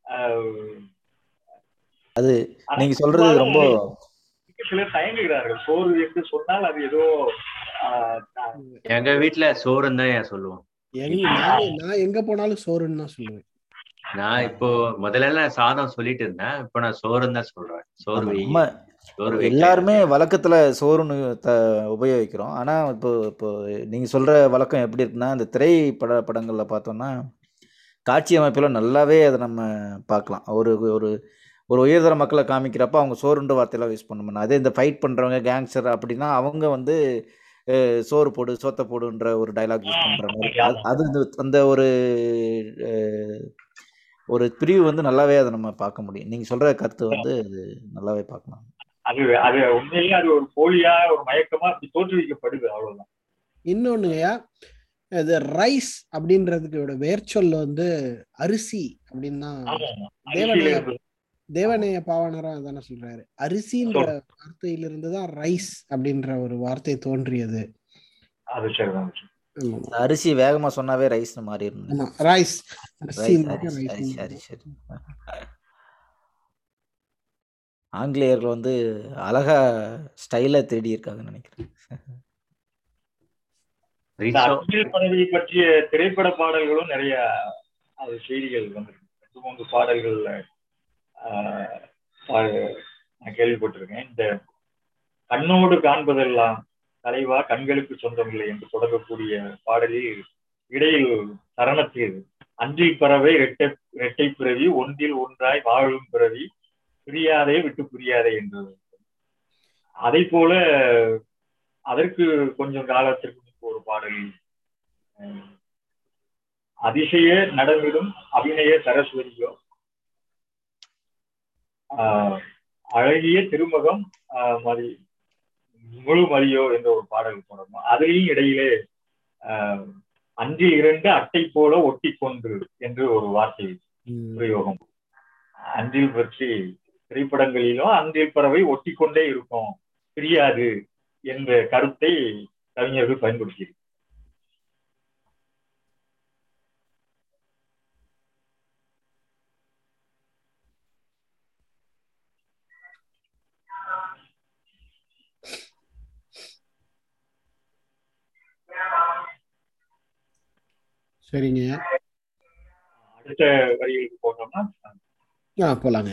அது நீங்க சொல்றது ரொம்ப சிலர் தயங்குகிறார்கள். சோறு என்று சொன்னால் அது ஏதோ. எங்க வீட்டுல சோறுன்னு தான் சொல்லுவோம். நான் எங்க போனாலும் சோறுன்னு தான் சொல்லுவேன். நான் இப்போ முதல்ல சாதம் சொல்லிட்டு இருந்தேன், இப்போ நான் சோறுன்னு தான் சொல்றேன். சோறு எல்லாருமே வழக்கத்துல சோறுன்னு உபயோகிக்கிறோம். ஆனா இப்போ நீங்க சொல்ற வழக்கம் எப்படி இருக்குன்னா, இந்த படங்கள்ல பார்த்தோம்னா காட்சி அமைப்புல நல்லாவே அதை நம்ம பார்க்கலாம். ஒரு ஒரு ஒரு உயர்தர மக்களை காமிக்கிறப்ப அவங்க சோறுன்ற வார்த்தையெல்லாம் யூஸ் பண்ண மாட்டாங்க. அதே இந்த ஃபைட் பண்றவங்க கேங்ஸ்டர் அப்படின்னா அவங்க சோறு போடு, சோத்த போடுன்ற ஒரு டைலாக் யூஸ் பண்ற மாதிரி அது அந்த ஒரு பிரிவு நல்லாவே அதை நம்ம பார்க்க முடியும். நீங்க சொல்ற கருத்து அது நல்லாவே பார்க்கலாம். அது உண்மையிலேயே அது ஒரு போலியா ஒரு மயக்கமா அப்படி தோற்றுவிக்கப்படுது, அவ்வளவுதான். இன்னொன்னுயா, இது ரைஸ் அப்படின்றதுக்கு வேர்ச்சொல் அரிசி அப்படின்னா தேவநேய பாவாணரா தானே சொல்றாரு. அரிசின்ற வார்த்தையிலிருந்து தான் ரைஸ் அப்படின்ற ஒரு வார்த்தை தோன்றியது. அரிசி வேகமா சொன்னாவே ரைஸ் மாறி ரைஸ். ஆங்கிலேயர்கள் அழகா ஸ்டைலா தேடி இருக்காங்கன்னு நினைக்கிறேன். பதவி பற்றிய திரைப்பட பாடல்களும் நிறைய செய்திகள் வந்திருக்கு. 2-3 பாடல்கள்ல நான் கேள்விப்பட்டிருக்கேன். இந்த கண்ணோடு காண்பதெல்லாம் தலைவா கண்களுக்கு சொந்தமில்லை என்று தொடங்கக்கூடிய பாடலில் இடையில் சரணத்தில் அன்றில் பறவை இரட்டை பிறவி ஒன்றில் ஒன்றாய் வாழும் பிறவி பிரியாதே விட்டு புரியாதே என்றது. அதை போல அதற்கு கொஞ்சம் காலத்திற்கு முன்பு ஒரு பாடலில் அதிசய நடமிடும் அபிநய சரஸ்வதியோ அழகிய திருமுகம் முழு மதியோ என்ற ஒரு பாடல் தொடரும். அதிலேயும் இடையிலே அன்றில் 2 அட்டை போல ஒட்டி கொண்டு என்று ஒரு வார்த்தை பிரயோகம். அன்றில் பற்றி திரைப்படங்களிலும் அன்றில் பறவை ஒட்டி கொண்டே இருக்கும், பிரியாது என்ற கருத்தை கவிஞர்கள் பயன்படுத்தி. சரிங்க, அடுத்த வரிகளுக்கு போனோம்னா போலாங்க.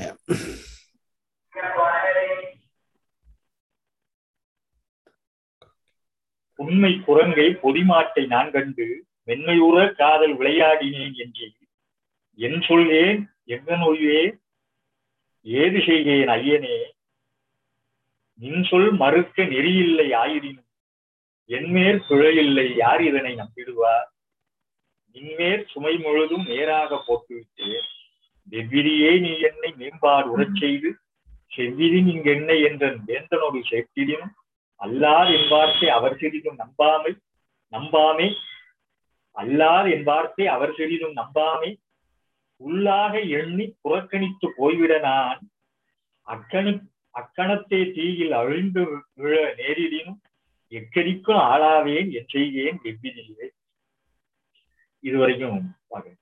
உண்மை குரங்கை பொதிமாட்டை நான் கண்டு மென்மையுற காதல் விளையாடினேன் என்று என் சொல்வேன் எங்கன் ஒய்வேன் ஏது செய்கேன் ஐயனே, நின் சொல் மறுக்க நெறியில்லை ஆயிரினும் என்மேற் பிழையில்லை யார் இதனை நம்பிடுவார், நின்மேற் சுமை முழுதும் நேராக போட்டுவிட்டேன், வெவ்விதியே நீ என்னை மேம்பாடு உறச் செய்து செவ்விதி நீங்கென்னை என்ற வேந்தனோடு சேர்த்திடினும் அல்லார் என் வார்த்தை அவர் சிறிதும் நம்பாமே அல்லார் என் வார்த்தை அவர் சிறிதும் நம்பாமே உள்ளாக எண்ணி புறக்கணித்து போய்விட நான் அக்கணத்தே தீயில் அழிந்து விழ நேரிடினும் எக்கடிக்கும் ஆளாவேன் என் செய்கேன் எவ்விதியே. இதுவரைக்கும் பாருங்க.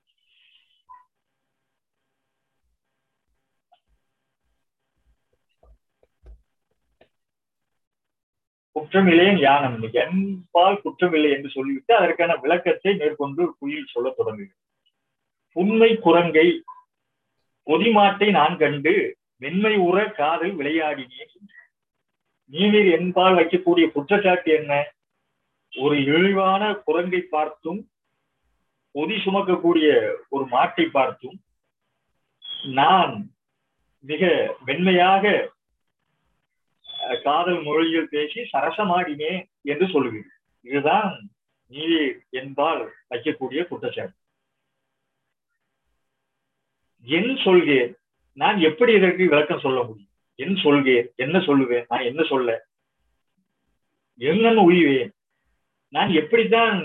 குற்றமில்லை ஞானம், என்பால் குற்றமில்லை என்று சொல்லிவிட்டு அதற்கான விளக்கத்தை மேற்கொண்டு குயில் சொல்ல தொடங்குகிறது. உண்மை குரங்கை பொதிமாட்டை நான் கண்டு மென்மை உற காதல் விளையாடினேன். நீர் என்பால் வைக்கக்கூடிய குற்றச்சாட்டு என்ன? ஒரு இழிவான குரங்கை பார்த்தும் பொதி சுமக்கக்கூடிய ஒரு மாட்டை பார்த்தும் நான் மிக மென்மையாக காதல் மொழியில் பேசி சரசமாடினேன் என்று சொல்லுகிறேன். இதுதான் நீர் என்பால் வைக்கக்கூடிய குற்றச்சாட்டு. என் சொல்கேன், நான் எப்படி இதற்கு விளக்கம் சொல்ல முடியும்? என் சொல்கேன், என்ன சொல்லுவேன்? நான் என்ன சொல்ல? என்னன்னு உயிர்வேன், நான் எப்படித்தான்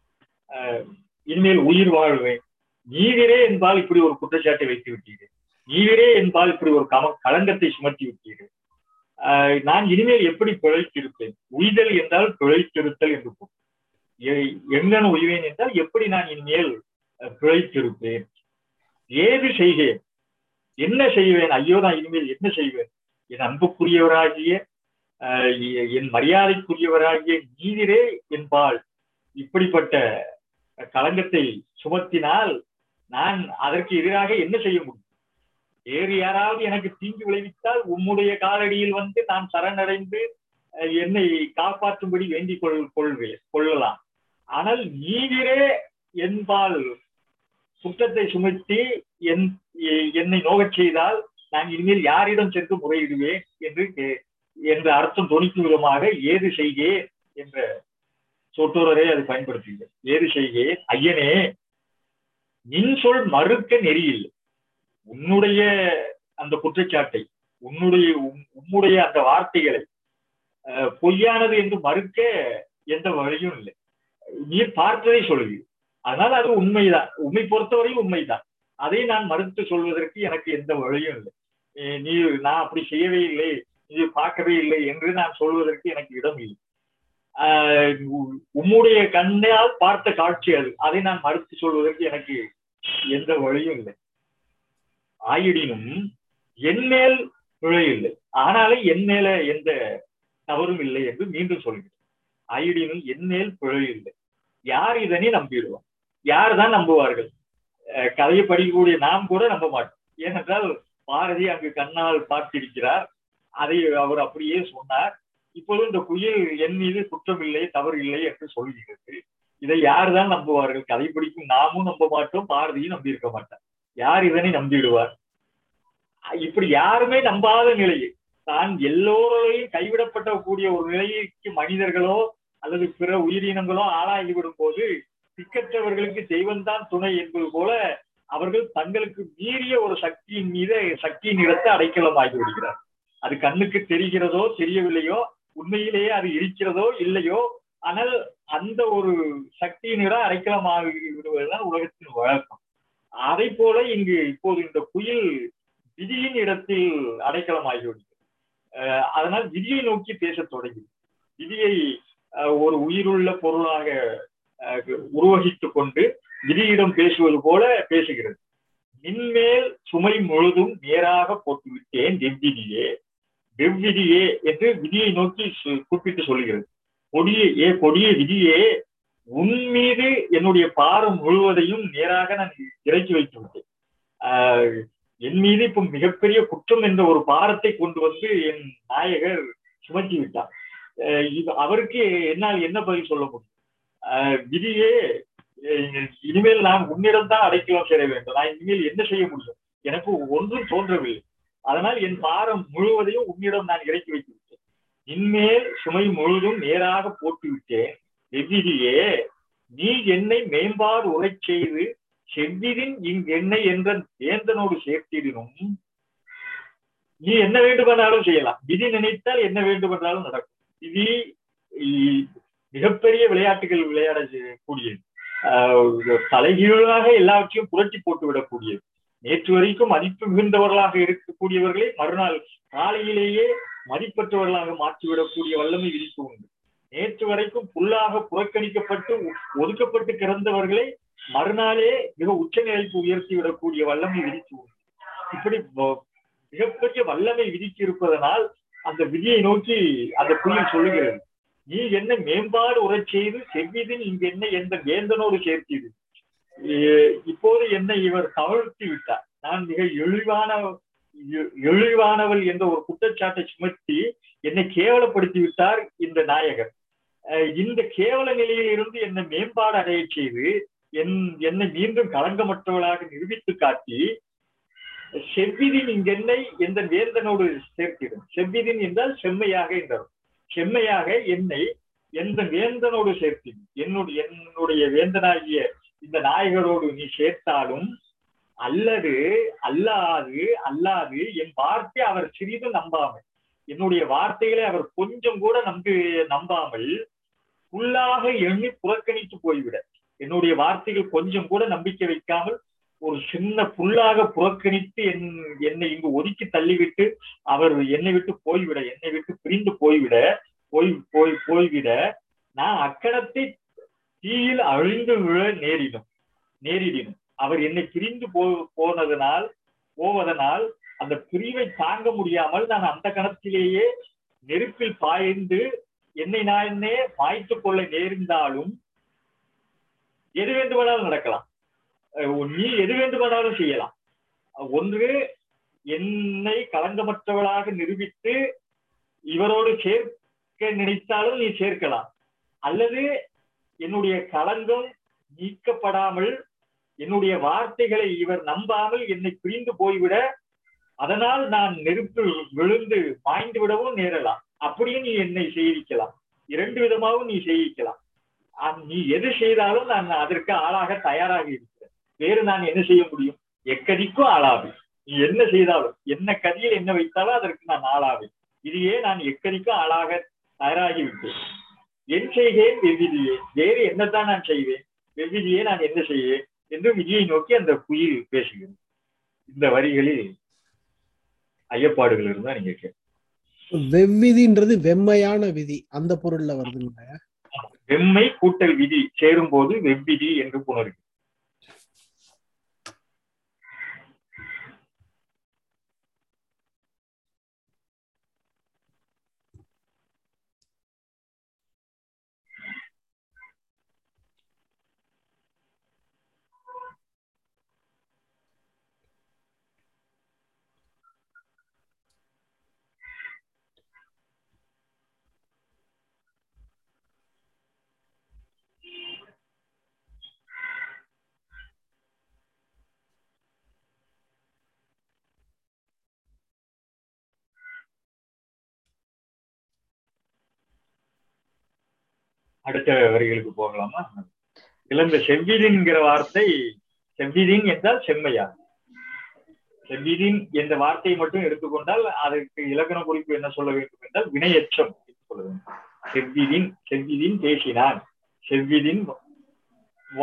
இனிமேல் உயிர் வாழ்வேன்? நீவிரே என்பால் இப்படி ஒரு குற்றச்சாட்டை வைத்து விட்டீர்கள், நீவிரே என்பால் இப்படி ஒரு களங்கத்தை சுமத்தி விட்டீர்கள், நான் இனிமேல் எப்படி பிழைத்திருப்பேன்? உய்தல் என்றால் பிழைத்திருத்தல் என்று போகும். எங்கன உய்வேன் என்றால் எப்படி நான் இனிமேல் பிழைத்திருப்பேன்? ஏது செய்கேன், என்ன செய்வேன்? ஐயோ, நான் இனிமேல் என்ன செய்வேன்? என் அன்புக்குரியவராகிய என் மரியாதைக்குரியவராகிய நீதிரே என்பால் இப்படிப்பட்ட களங்கத்தை சுமத்தினால் நான் அதற்கு எதிராக என்ன செய்ய முடியும்? வேறு யாராவது எனக்கு தீங்கு விளைவித்தால் உம்முடைய காலடியில் வந்து நான் சரணடைந்து என்னை காப்பாற்றும்படி வேண்டிக் கொள்ளலாம். ஆனால் நீதிரே என்பால் குற்றத்தை சுமத்தி என்னை நோகச் செய்தால் நான் இனிமேல் யாரிடம் சென்று முறையிடுவேன் என்ற அர்த்தம் தொனிக்கும் விதமாக ஏது செய்கேன் என்ற சொற்றொடரை அது பயன்படுத்துகிறது. ஏது செய்கேன் ஐயனே, நின் சொல் மறுக்க நெறியில்லை. உன்னுடைய அந்த குற்றச்சாட்டை, உன்னுடைய அந்த வார்த்தைகளை பொய்யானது என்று மறுக்க எந்த வழியும் இல்லை. நீர் பார்த்ததை சொல்லுவீர், அதனால் அது உண்மைதான். உண்மை பொறுத்தவரையும் உண்மைதான். அதை நான் மறுத்து சொல்வதற்கு எனக்கு எந்த வழியும் இல்லை. நான் அப்படி செய்யவே இல்லை, நீ பார்க்கவே இல்லை என்று நான் சொல்வதற்கு எனக்கு இடம் இல்லை. உம்முடைய கண்ணால் பார்த்த காட்சி அது, அதை நான் மறுத்து சொல்வதற்கு எனக்கு எந்த வழியும் இல்லை. ஆயிடினும் என் மேல் பிழை இல்லை, ஆனாலும் என் மேல எந்த தவறும் இல்லை என்று மீண்டும் சொல்கிறேன். ஆயிடினும் என் மேல் பிழை இல்லை. யார் இதனை நம்பிடுவோம்? யார் தான் நம்புவார்கள்? கதையை படிக்கக்கூடிய நாம் கூட நம்ப மாட்டோம். ஏனென்றால் பாரதி அங்கு கண்ணால் பார்த்திருக்கிறார், அதை அவர் அப்படியே சொன்னார். இப்போது இந்த குயில் என் மீது குற்றம் இல்லை, தவறு இல்லை என்று சொல்கிறது. இதை யார் தான் நம்புவார்கள்? கதை படிக்கும் நாமும் நம்ப மாட்டோம், பாரதியும் நம்பி இருக்க மாட்டார். யார் இதனை நம்பிடுவார்? இப்படி யாருமே நம்பாத நிலையை, தான் எல்லோரையும் கைவிடப்பட்ட கூடிய ஒரு நிலைக்கு மனிதர்களோ அல்லது பிற உயிரினங்களோ ஆளாகிவிடும் போது திக்கற்றவர்களுக்கு தெய்வம்தான் துணை என்பது போல அவர்கள் தங்களுக்கு மீறிய ஒரு சக்தியின் மீது சக்தியின் இடத்தை அடைக்கலமாகி விடுகிறார். அது கண்ணுக்கு தெரிகிறதோ தெரியவில்லையோ, உண்மையிலேயே அது இருக்கிறதோ இல்லையோ, ஆனால் அந்த ஒரு சக்தியினிடம் அடைக்கலமாகி விடுவதுதான் உலகத்தின் வழக்கம். அதை போல இங்கு இப்போது இந்த குயில் விதியின் இடத்தில் அடைக்கலமாகிவிடும். அதனால் விதியை நோக்கி பேசத் தொடங்கி விதியை ஒரு உயிருள்ள பொருளாக உருவகித்துக் கொண்டு விதியிடம் பேசுவது போல பேசுகிறது. மின்மேல் சுமை முழுதும் நேராக போட்டுவிட்டேன் வெவ்விதியே வெவ்விதியே என்று விதியை நோக்கி கூப்பிட்டு சொல்லுகிறது. கொடிய விதியே, உன் மீது என்னுடைய பாரம் முழுவதையும் நேராக நான் இறக்கி வைத்து விட்டேன். என் மீது இப்ப மிகப்பெரிய குற்றம் என்ற ஒரு பாரத்தை கொண்டு வந்து என் நாயகர் சுமத்தி விட்டார். அவருக்கு என்னால் என்ன பதில் சொல்ல முடியும்? விதியே, இனிமேல் நான் உன்னிடம் தான் அடைக்கலம் சேர வேண்டும். நான் இனிமேல் என்ன செய்ய முடியும்? எனக்கு ஒன்றும் தோன்றவில்லை. அதனால் என் பாரம் முழுவதையும் உன்னிடம் நான் இறக்கி வைத்து விட்டேன். இன்மேல் சுமை முழுதும் நேராக போட்டு விட்டேன் வெவ்விதியே, நீ என்னை மேம்பாடு உரைச் செய்து செவ்விதின் இங்கென்னை என்ற வேந்தனோடு சேர்த்திடனும். நீ என்ன வேண்டுமென்றாலும் செய்யலாம். விதி நினைத்தால் என்ன வேண்டுமென்றாலும் நடக்கும். விதி மிகப்பெரிய விளையாட்டுகள் விளையாட கூடியது. தலைகீழாக எல்லாவற்றையும் புரட்டி போட்டு விடக்கூடியது. நேற்று வரைக்கும் மதிப்பு மிகுந்தவர்களாக இருக்கக்கூடியவர்களை மறுநாள் காலையிலேயே மதிப்பற்றவர்களாக மாற்றிவிடக்கூடிய வல்லமை விதிப்பு உண்டு. நேற்று வரைக்கும் புல்லாக புறக்கணிக்கப்பட்டு ஒதுக்கப்பட்டு கிடந்தவர்களை மறுநாளே மிக உச்ச நிலைக்கு உயர்த்தி விடக்கூடிய வல்லமை விதிப்பு உண்டு. இப்படி மிகப்பெரிய வல்லமை விதிக்கு இருப்பதனால் அந்த விதியை நோக்கி அந்த குயில் சொல்லுகிறது, நீ என்ன மேம்பாடு உரைச் செய்து செவ்விதின் இங்கு என்ன எந்த வேந்தனோடு சேர்த்தீது. இப்போது என்னை இவர் கவிழ்த்தி விட்டார். நான் மிக இழிவானவள் என்ற ஒரு குற்றச்சாட்டை சுமத்தி என்னை கேவலப்படுத்தி விட்டார் இந்த நாயகர். இந்த கேவல நிலையில் இருந்து என்னை மேம்பாடு அடைய செய்து என்னை மீண்டும் களங்கமற்றவளாக நிரூபித்து காட்டி செவ்விதின் இங்கென்னை எந்த வேந்தனோடு சேர்த்திடும். செவ்விதின் என்றால் செம்மையாக என்றார். செம்மையாக என்னை எந்த வேந்தனோடு சேர்த்திடும். என்னுடைய வேந்தனாகிய இந்த நாயகரோடு நீ சேர்த்தாலும் அல்லாது என் வார்த்தை அவர் சிறிதும் நம்பாமல், என்னுடைய வார்த்தைகளை அவர் கொஞ்சம் கூட நம்பாமல் புல்லாக எண்ணி புறக்கணித்து போய்விட, என்னுடைய வார்த்தைகள் கொஞ்சம் கூட நம்பிக்கை வைக்காமல் ஒரு சின்ன புல்லாக புறக்கணித்து என்னை இங்கு ஒதுக்கி தள்ளிவிட்டு அவர் என்னை விட்டு போய்விட, என்னை விட்டு பிரிந்து போய்விட நான் அக்கணத்தை தீயில் அழிந்து விழ நேரிடினும். அவர் என்னை பிரிந்து போவதனால் அந்த பிரிவை தாங்க முடியாமல் நான் அந்த கணத்திலேயே நெருப்பில் பாய்ந்து என்னை நானே மாய்த்துக் கொள்ள நேர்ந்தாலும் எது வேண்டுமானாலும் நடக்கலாம். நீ எது வேண்டுமானாலும் செய்யலாம். ஒன்று என்னை களங்கமற்றவளாக நிரூபித்து இவரோடு சேர்க்க நினைத்தாலும் நீ சேர்க்கலாம். அல்லது என்னுடைய களங்கம் நீக்கப்படாமல் என்னுடைய வார்த்தைகளை இவர் நம்பாமல் என்னை பிரிந்து போய்விட, அதனால் நான் நெருப்பில் விழுந்து பாய்ந்து விடவும் நேரலாம். அப்படியும் நீ என்னை செய்விக்கலாம். இரண்டு விதமாகவும் நீ செய்விக்கலாம். நீ எது செய்தாலும் நான் அதற்கு ஆளாக தயாராக இருக்கிறேன். வேறு நான் என்ன செய்ய முடியும்? எக்கதிக்கும் ஆளாவேன். நீ என்ன செய்தாலும், என்ன கதியில் என்ன வைத்தாலும் அதற்கு நான் ஆளாவேன். இதையே நான் எக்கதிக்கும் ஆளாக தயாராகிவிட்டேன். என் செய்கேன் வெவ்விதியே, வேறு என்னத்தான் நான் செய்வேன்? வெவ்விதியே நான் என்ன செய்வேன் என்று விதியை நோக்கி அந்த குயில் பேசுகிறது. இந்த வரிகளில் ஐயப்பாடுகள் இருந்தா நீங்க கேட்க. வெவ்விதின்றது வெம்மையான விதி, அந்த பொருள்ல வருதுங்க. வெம்மை கூட்டல் விதி சேரும் போது வெவ்விதி என்று புணர்கிறது. அடுத்த வரிகளுக்கு போகலாமா? இந்த செவ்விதின்கிற வார்த்தை, செவ்விதின் என்றால் செம்மையா. செவ்விதின் என்ற வார்த்தையை மட்டும் எடுத்துக்கொண்டால் அதற்கு இலக்கண குறிப்பு என்ன சொல்ல வேண்டும் என்றால் வினையற்றம் என்று சொல்ல வேண்டும். செவ்விதின் பேசினான், செவ்விதின்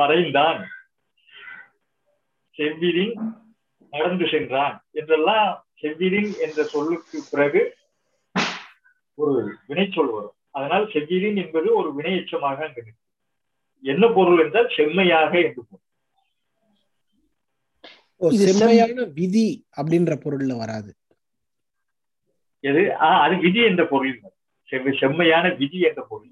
வரைந்தான், செவ்விதின் நடந்து சென்றான் என்றெல்லாம் செவ்விதின் என்ற சொல்லுக்கு பிறகு ஒரு வினைச்சொல் வரும். அதனால் செவ்விதின் என்பது ஒரு வினையெச்சமாக அங்கு நிற்கும். என்ன பொருள் என்றால் செம்மையாக என்று பொருள். செம்மையான விதி அப்படின்ற பொருள்ல வராது. எது? அது விதி என்ற பொருள். செம்மையான விதி என்ற பொருள்.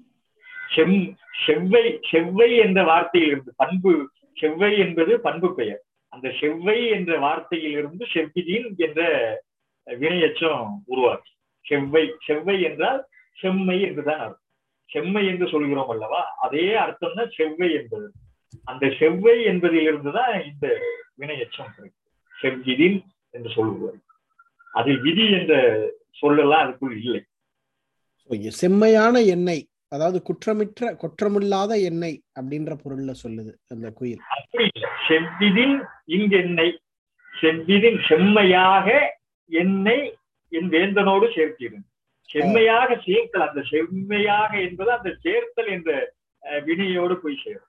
செவ்வை என்ற வார்த்தையில் இருந்து பண்பு, செவ்வை என்பது பண்பு பெயர். அந்த செவ்வை என்ற வார்த்தையில் இருந்து செவ்விதின் என்ற வினையெச்சம் உருவாகும். செவ்வை என்றால் செம்மை என்றுதான் அர்த்தம். செம்மை என்று சொல்கிறோம் அல்லவா, அதே அர்த்தம் தான் செவ்வை என்பது. அந்த செவ்வை என்பதில் இருந்துதான் இந்த வினையெச்சம் செவ்விதின் என்று சொல்லுவார். அது விதி என்ற சொல்லலாம் அதுக்குள் இல்லை. செம்மையான எண்ணெய், அதாவது குற்றமில்லாத எண்ணெய் அப்படின்ற பொருள்ல சொல்லுது அந்த குயில். அப்படி இல்லை. செவ்விதின் இங்கெண்ணெய், செவ்விதின் செம்மையாக எண்ணெய் என் வேந்தனோடு சேர்க்கிறது. செம்மையாக சேர்த்தல், அந்த செம்மையாக என்பது அந்த சேர்த்தல் என்ற வினையோடு போய் சேரும்.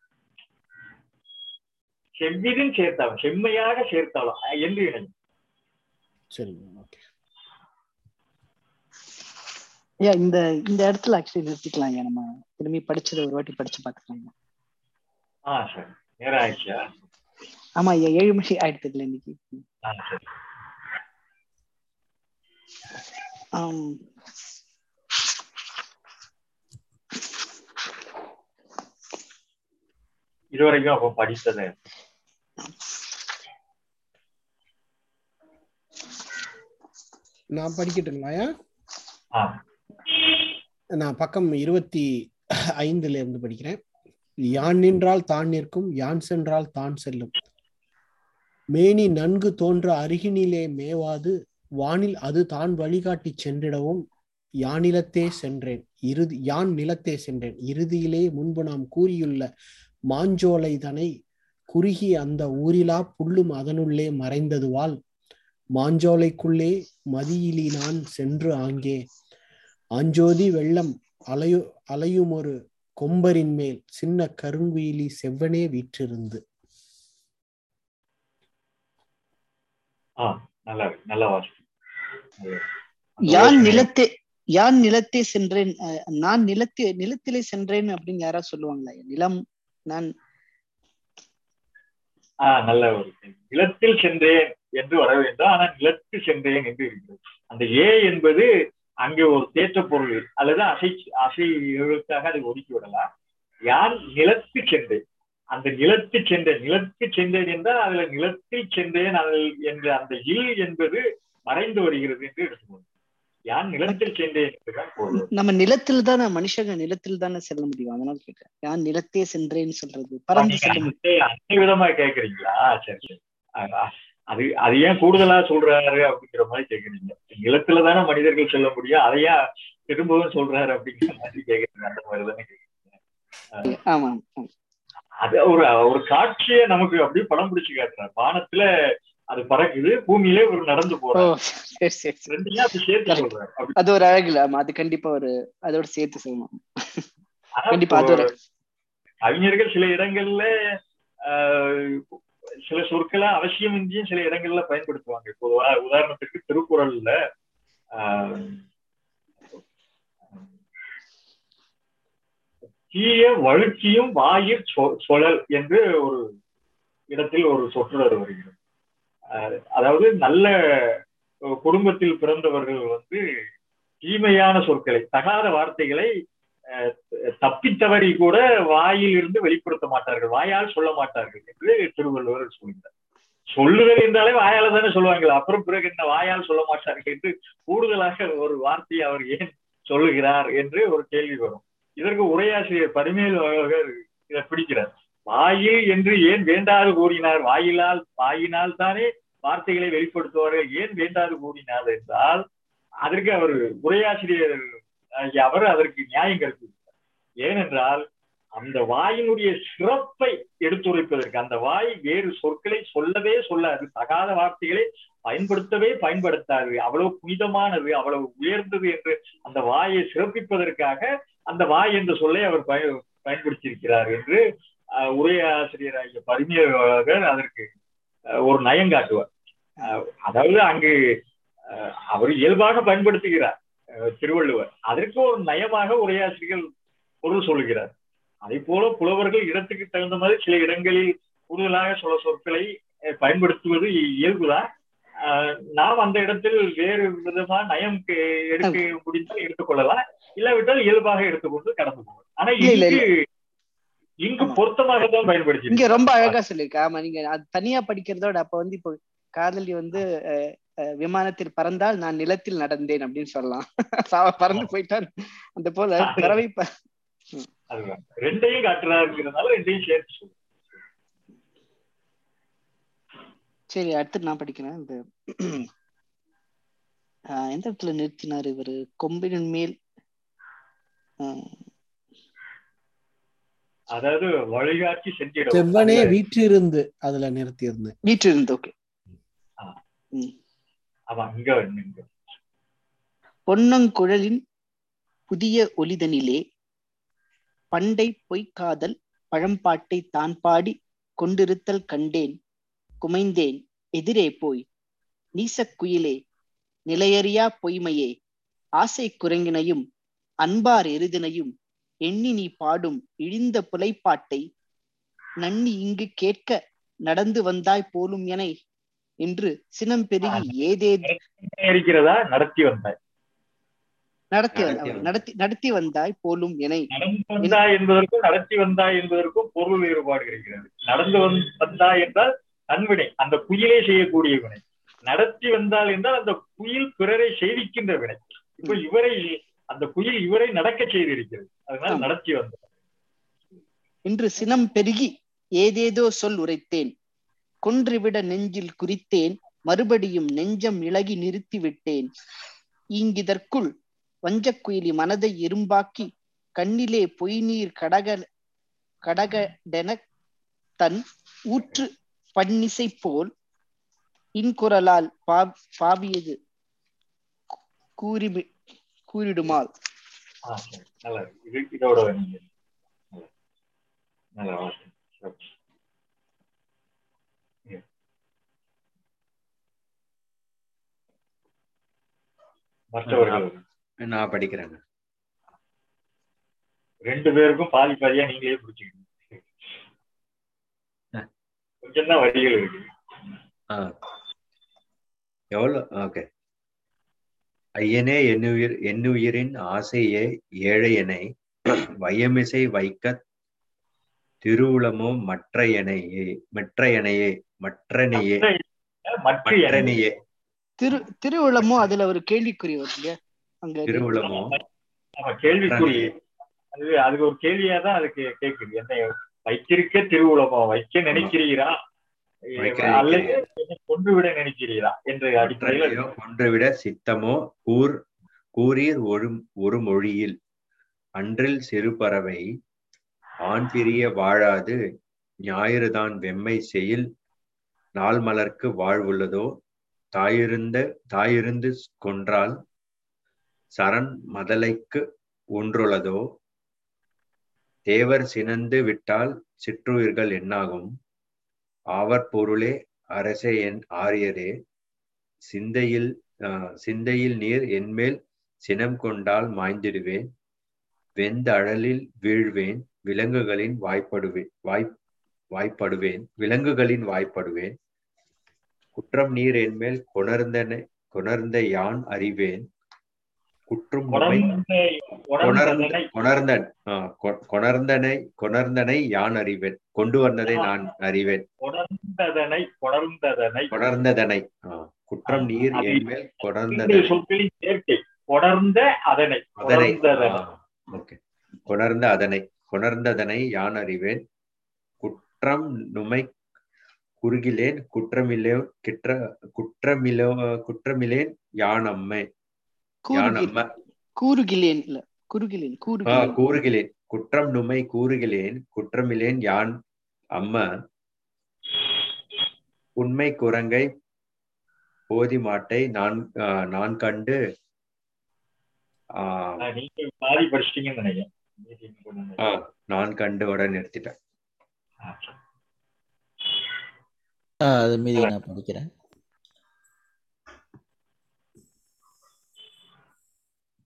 செவ்விதின் சேர்த்தாலும் செம்மையாக சேர்த்தாலும் என்று இணையும். சரி, இந்த இடத்துல ஆக்சுவலி நிறுத்திக்கலாம். நம்ம திரும்பி படிச்சதை ஒரு வாட்டி படிச்சு பார்த்துக்கலாம். சரி. நேரம் ஆயிடுச்சா? ஆமா ஐயா, 7 மணி ஆயிடுது இல்லை இன்னைக்கு. சரி. இதுவரைக்கும் அப்ப படித்தது நான் படிக்கட்டுங்களாயா? நான் பக்கம் 25 இருந்து படிக்கிறேன். யான் நின்றால் தான் நிற்கும், யான் சென்றால் தான் செல்லும். மேனி நன்கு தோன்ற அருகினிலே மேவாது, வானில் அது தான் வழிகாட்டி சென்றிடவும் யான் நிலத்தே சென்றேன் இறுதியிலே முன்பு நாம் கூறியுள்ள மாஞ்சோலை தனை குறுகி அந்த ஊரிலா புல்லும் அதனுள்ளே மறைந்ததுவால் மாஞ்சோலைக்குள்ளே மதியிலி நான் சென்று ஆங்கே ஆஞ்சோதி வெள்ளம் அலையுமொரு கொம்பரின் மேல் சின்ன கருங்குயிலி செவ்வனே வீற்றிருந்து. யான் நிலத்தே சென்றேன், நான் நிலத்திலே சென்றேன் அப்படின்னு யாரா சொல்லுவாங்களா? நிலம் நான் நல்ல ஒரு நிலத்தில் சென்றேன் என்று வர வேண்டும். ஆனா நிலத்து சென்றேன் என்று இருக்கிறது. அந்த ஏ என்பது அங்கே ஒரு தேற்ற பொருள் அல்லது அசைக்காக அதை ஒதுக்கி விடலாம். யான் நிலத்து சென்றேன், அந்த நிலத்து சென்றேன் என்றால் அதுல நிலத்தில் சென்றேன் என்ற அந்த இல் என்பது மறைந்து வருகிறது என்று எடுத்துக்கொள்ளும். யான் நிலத்தில் சென்றேன் என்றுதான் போதும். நம்ம நிலத்தில் தானே, மனுஷங்க நிலத்தில் தானே செல்ல முடியும். அதனால கேட்கிறேன், யான் நிலத்தே சென்றேன்னு சொல்றது பறந்து செல்ல முடியும். அந்த விதமா கேக்குறீங்களா? சரி. அது ஏன் கூடுதலா சொல்றாரு அப்படிங்கிற மாதிரி கேக்குறீங்க. நிலத்துல தானே மனிதர்கள் செல்ல முடியும், அதையா திரும்பவும் சொல்றாரு அப்படிங்கிற மாதிரி கேக்குறீங்க. அந்த மாதிரி தானே கேக்குறீங்க. ஆமா, அது ஒரு காட்சியை நமக்கு அப்படியே படம் பிடிச்சு காட்டுறாரு. வானத்துல அது பறக்குது, பூமியிலே ஒரு நடந்து போறாரு. அது ஒரு அழகுல. அது கண்டிப்பா ஒரு அதோட சேர்த்து சொல்லணும். கண்டிப்பா அது ஒரு கவிஞர்கள் சில இடங்கள்ல சில சொற்களை அவசியமின்றியும் சில இடங்கள்ல பயன்படுத்துவாங்க. இப்போ உதாரணத்துக்கு திருக்குறள்ல தீய வழுக்கியும் வாயிற் சொலல் என்று ஒரு இடத்தில் ஒரு சொற்றொடர் வருகிறது. அதாவது நல்ல குடும்பத்தில் பிறந்தவர்கள் தீமையான சொற்களை, தகாத வார்த்தைகளை தப்பித்தவரை கூட வாயில் இருந்து வெளிப்படுத்த மாட்டார்கள், வாயால் சொல்ல மாட்டார்கள் என்று திருவள்ளுவர் சொல்கிறார். சொல்லுதல் என்றாலே வாயால தானே சொல்லுவாங்க, அப்புறம் பிறகு என்ன வாயால் சொல்ல மாட்டார்கள் என்று கூடுதலாக ஒரு வார்த்தையை அவர் ஏன் சொல்லுகிறார் என்று ஒரு கேள்வி வரும். இதற்கு உரையாசிரியர் பரிமேல் இதை பிடிக்கிறார். வாயில் என்று ஏன் வேண்டாது கூறினார்? வாயினால் தானே வார்த்தைகளை வெளிப்படுத்துவார்கள், ஏன் வேண்டாது கூறினார் என்றால் அதற்கு அவர் உரையாசிரியர் அவர் அதற்கு நியாயம் கற்பித்தார். ஏனென்றால் அந்த வாயினுடைய சிறப்பை எடுத்துரைப்பதற்கு, அந்த வாய் வேறு சொற்களை சொல்லவே சொல்லாது, தகாத வார்த்தைகளை பயன்படுத்தாது, அவ்வளவு புனிதமானது, அவ்வளவு உயர்ந்தது என்று அந்த வாயை சிறப்பிப்பதற்காக அந்த வாய் என்ற சொல்லை அவர் பயன்படுத்தியிருக்கிறார் என்று உரையாசிரியராகிய பரிமேலழகர் அதற்கு ஒரு நயம் காட்டுவார். அதாவது அங்கு அவர் இயல்பாக பயன்படுத்துகிறார் திருவள்ளுவர். அதற்கு ஒரு நயமாக உரையாசிரியர்கள் பொருள் சொல்லுகிறார். அதே போல புலவர்கள் இடத்துக்கு தகுந்த மாதிரி சில இடங்களில் கூடுதலாக சில சொற்களை பயன்படுத்துவது இயல்புதான். நாம் அந்த இடத்தில் வேறு விதமா நயம் எடுக்க முடிந்தால் எடுத்துக்கொள்ளலாம், இல்லாவிட்டால் இயல்பாக எடுத்துக்கொண்டு கடந்து போகலாம். ஆனா இங்கு பொருத்தமாக தான் பயன்படுத்தி இங்க ரொம்ப அழகா சொல்லியிருக்கா. ஆமா, நீங்க அது தனியா படிக்கிறதோட அப்ப இப்போ காதலி விமானத்தில் பறந்தால் நான் நிலத்தில் நடந்தேன் அப்படின்னு சொல்லலாம். பறந்து போயிட்டான். அந்த போல பறவை அதுதான் ரெண்டையும் காட்டுறாருங்கிறதுனால ரெண்டையும் சேர்த்து சொல்லு. சரி, அடுத்து நான் படிக்கிறேன். இந்த எந்த இடத்துல நிறுத்தினாரு இவரு? கொம்பின் மேல், அதாவது வழிகாட்டி சென்றிடும் செவ்வனே வீற்றிருந்து அதுல நிறுத்தி இருந்தேன். வீற்றிருந்து. ஓகே. பொன்னங்குழலின் புதிய ஒலிதனிலே பண்டை பொய்க்காதல் பழம்பாட்டை தான் பாடி கொண்டிருத்தல் கண்டேன் குமைந்தேன் எதிரே போய் நீசக்குயிலே நிலையறியா பொய்மையே ஆசை குரங்கினையும் அன்பார் எருதினையும் எண்ணி நீ பாடும் இழிந்த புலைப்பாட்டை நன்னி இங்கு கேட்க நடந்து வந்தாய் போலும் என என்று சினம் பெருகி இருக்கிறதா நடத்தி வந்தாய் நடத்தி வந்தாய் போலும் என என்பதற்கும் நடத்தி வந்தாய் என்பதற்கும் பொருள் வேறுபாடு இருக்கிறது. நடந்து வந்தாய் என்றால் நன்வினை, அந்த குயிலே செய்யக்கூடிய வினை. நடத்தி வந்தால் என்றால் அந்த குயில் பிறரை செய்விக்கின்ற வினை. இப்ப அந்த குயில் இவரை நடக்க செய்திருக்கிறது, அதனால நடத்தி வந்தார் என்று சினம் பெருகி ஏதேதோ சொல் உரைத்தேன் கொன்றுவிட நெஞ்சில் குறித்தேன் மறுபடியும் நெஞ்சம் இளகி நிறுத்தி விட்டேன் இங்கிதற்குள் வஞ்சக்குயிலி மனதை இரும்பாக்கி கண்ணிலே பொய்நீர் கடகடென தன் ஊற்று பன்னிசை போல் இன்குரலால் பாவியது கூறிடுமால். மற்றவர்கள் நான் படிக்கிறேன். ரெண்டு பேருக்கும் பாதி பாதியா நீங்களே பிடிச்சிக்கணும். கொஞ்சம் தான் வரிகள் இருக்கு. எவ்வளவு? ஓகே. ஐயனே என்னுயிரின் ஆசையே ஏழையனை வையமிசை வைக்க திருவுளமோ மற்றனையே திருவுளமோ அதுல ஒரு கேள்விக்குறி வருது. திருவுளமோ கேள்விக்குறி, அதுக்கு ஒரு கேள்வியா தான் அதுக்கு கேக்குது. என்ன வைத்திருக்க திருவுளமோ வைக்க நினைக்கிறீரா அல்லது கொன்றுவிட நினைக்கிறீரா என்ற அடிப்படையில் கொன்றுவிட சித்தமோ கூறீர் ஒரு மொழியில் அன்றில் சிறு பறவை ஆண் பிரிய வாழாது ஞாயிறுதான் வெம்மை செயில் நாள் மலர்க்கு வாழ்வுள்ளதோ தாயிருந்து கொன்றால் சரண் மதலைக்கு ஒன்றுள்ளதோ தேவர் சினந்து விட்டால் சிற்றுயிர்கள் என்னாகும் ஆவர் பொருளே அரசே என் ஆரியரே சிந்தையில் நீர் என்மேல் சினம் கொண்டால் மாய்ந்திடுவேன் வெந்த அழலில் வீழ்வேன் விலங்குகளின் வாய்ப்படுவேன் குற்றம் நீர் என்மேல் கொணர்ந்த யான் அறிவேன் குற்றும் கொணர்ந்தனை யான் அறிவேன் கொண்டு வந்ததை நான் அறிவேன் கொணர்ந்ததனை குற்றம் நீர் என்மேல் கொணர்ந்ததனை யான் அறிவேன் குற்றம் நுமை குறுகிலேன் குற்றமிலேன் யான் அம்மை கூறுகிலேன் குற்றம் நுமை கூறுகிலேன் குற்றமிலேன் யான் அம்ம உண்மை குரங்கை போதி மாட்டை நான் கண்டு நான் கண்டு உடனே நிறுத்திட்டேன். அது மீதி நான் படிக்கிறேன்.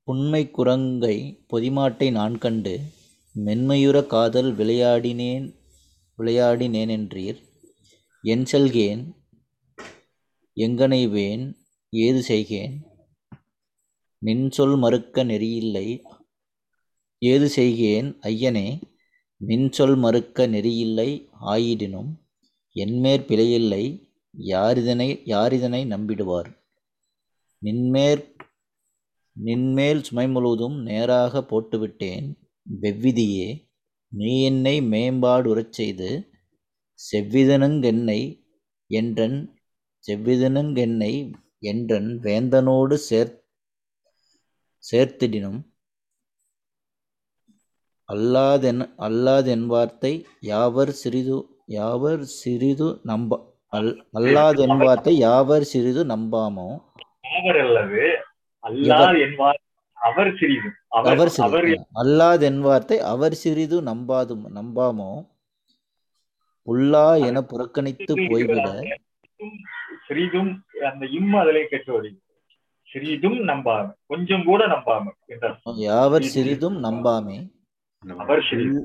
புன்மை குரங்கை பொதிமாட்டை நான் கண்டு மென்மையுற காதல் விளையாடினேனென்றீர். என் செல்கேன் எங்கனைவேன் ஏது செய்கேன் நின் சொல் மறுக்க நெறியில்லை. ஏது செய்கேன் ஐயனே நின் சொல் மறுக்க நெறியில்லை ஆயிடினும் என்மேற் பிழையில்லை யாரிதனை நம்பிடுவார். நின்மேல் சுமை முழுவதும் நேராக போட்டுவிட்டேன் வெவ்விதியே நீ என்னை மேம்பாடுறச் செய்து செவ்விதனுங்கென்னை என்றன் வேந்தனோடு சேர்த்திடினும் அல்லாதென் வார்த்தை யாவர் சிறிது நம்பாமோ. அல்லாதென் வார்த்தை அவர் சிறிது நம்பாமோ புல்லா என புறக்கணித்து போய்விட. சிறிதும் அந்த அதிலே கெட்டு வருகிறது. சிறிதும் நம்பாம, கொஞ்சம் கூட நம்பாம, யாவர் சிறிதும் நம்பாமே. அவர் சிறிது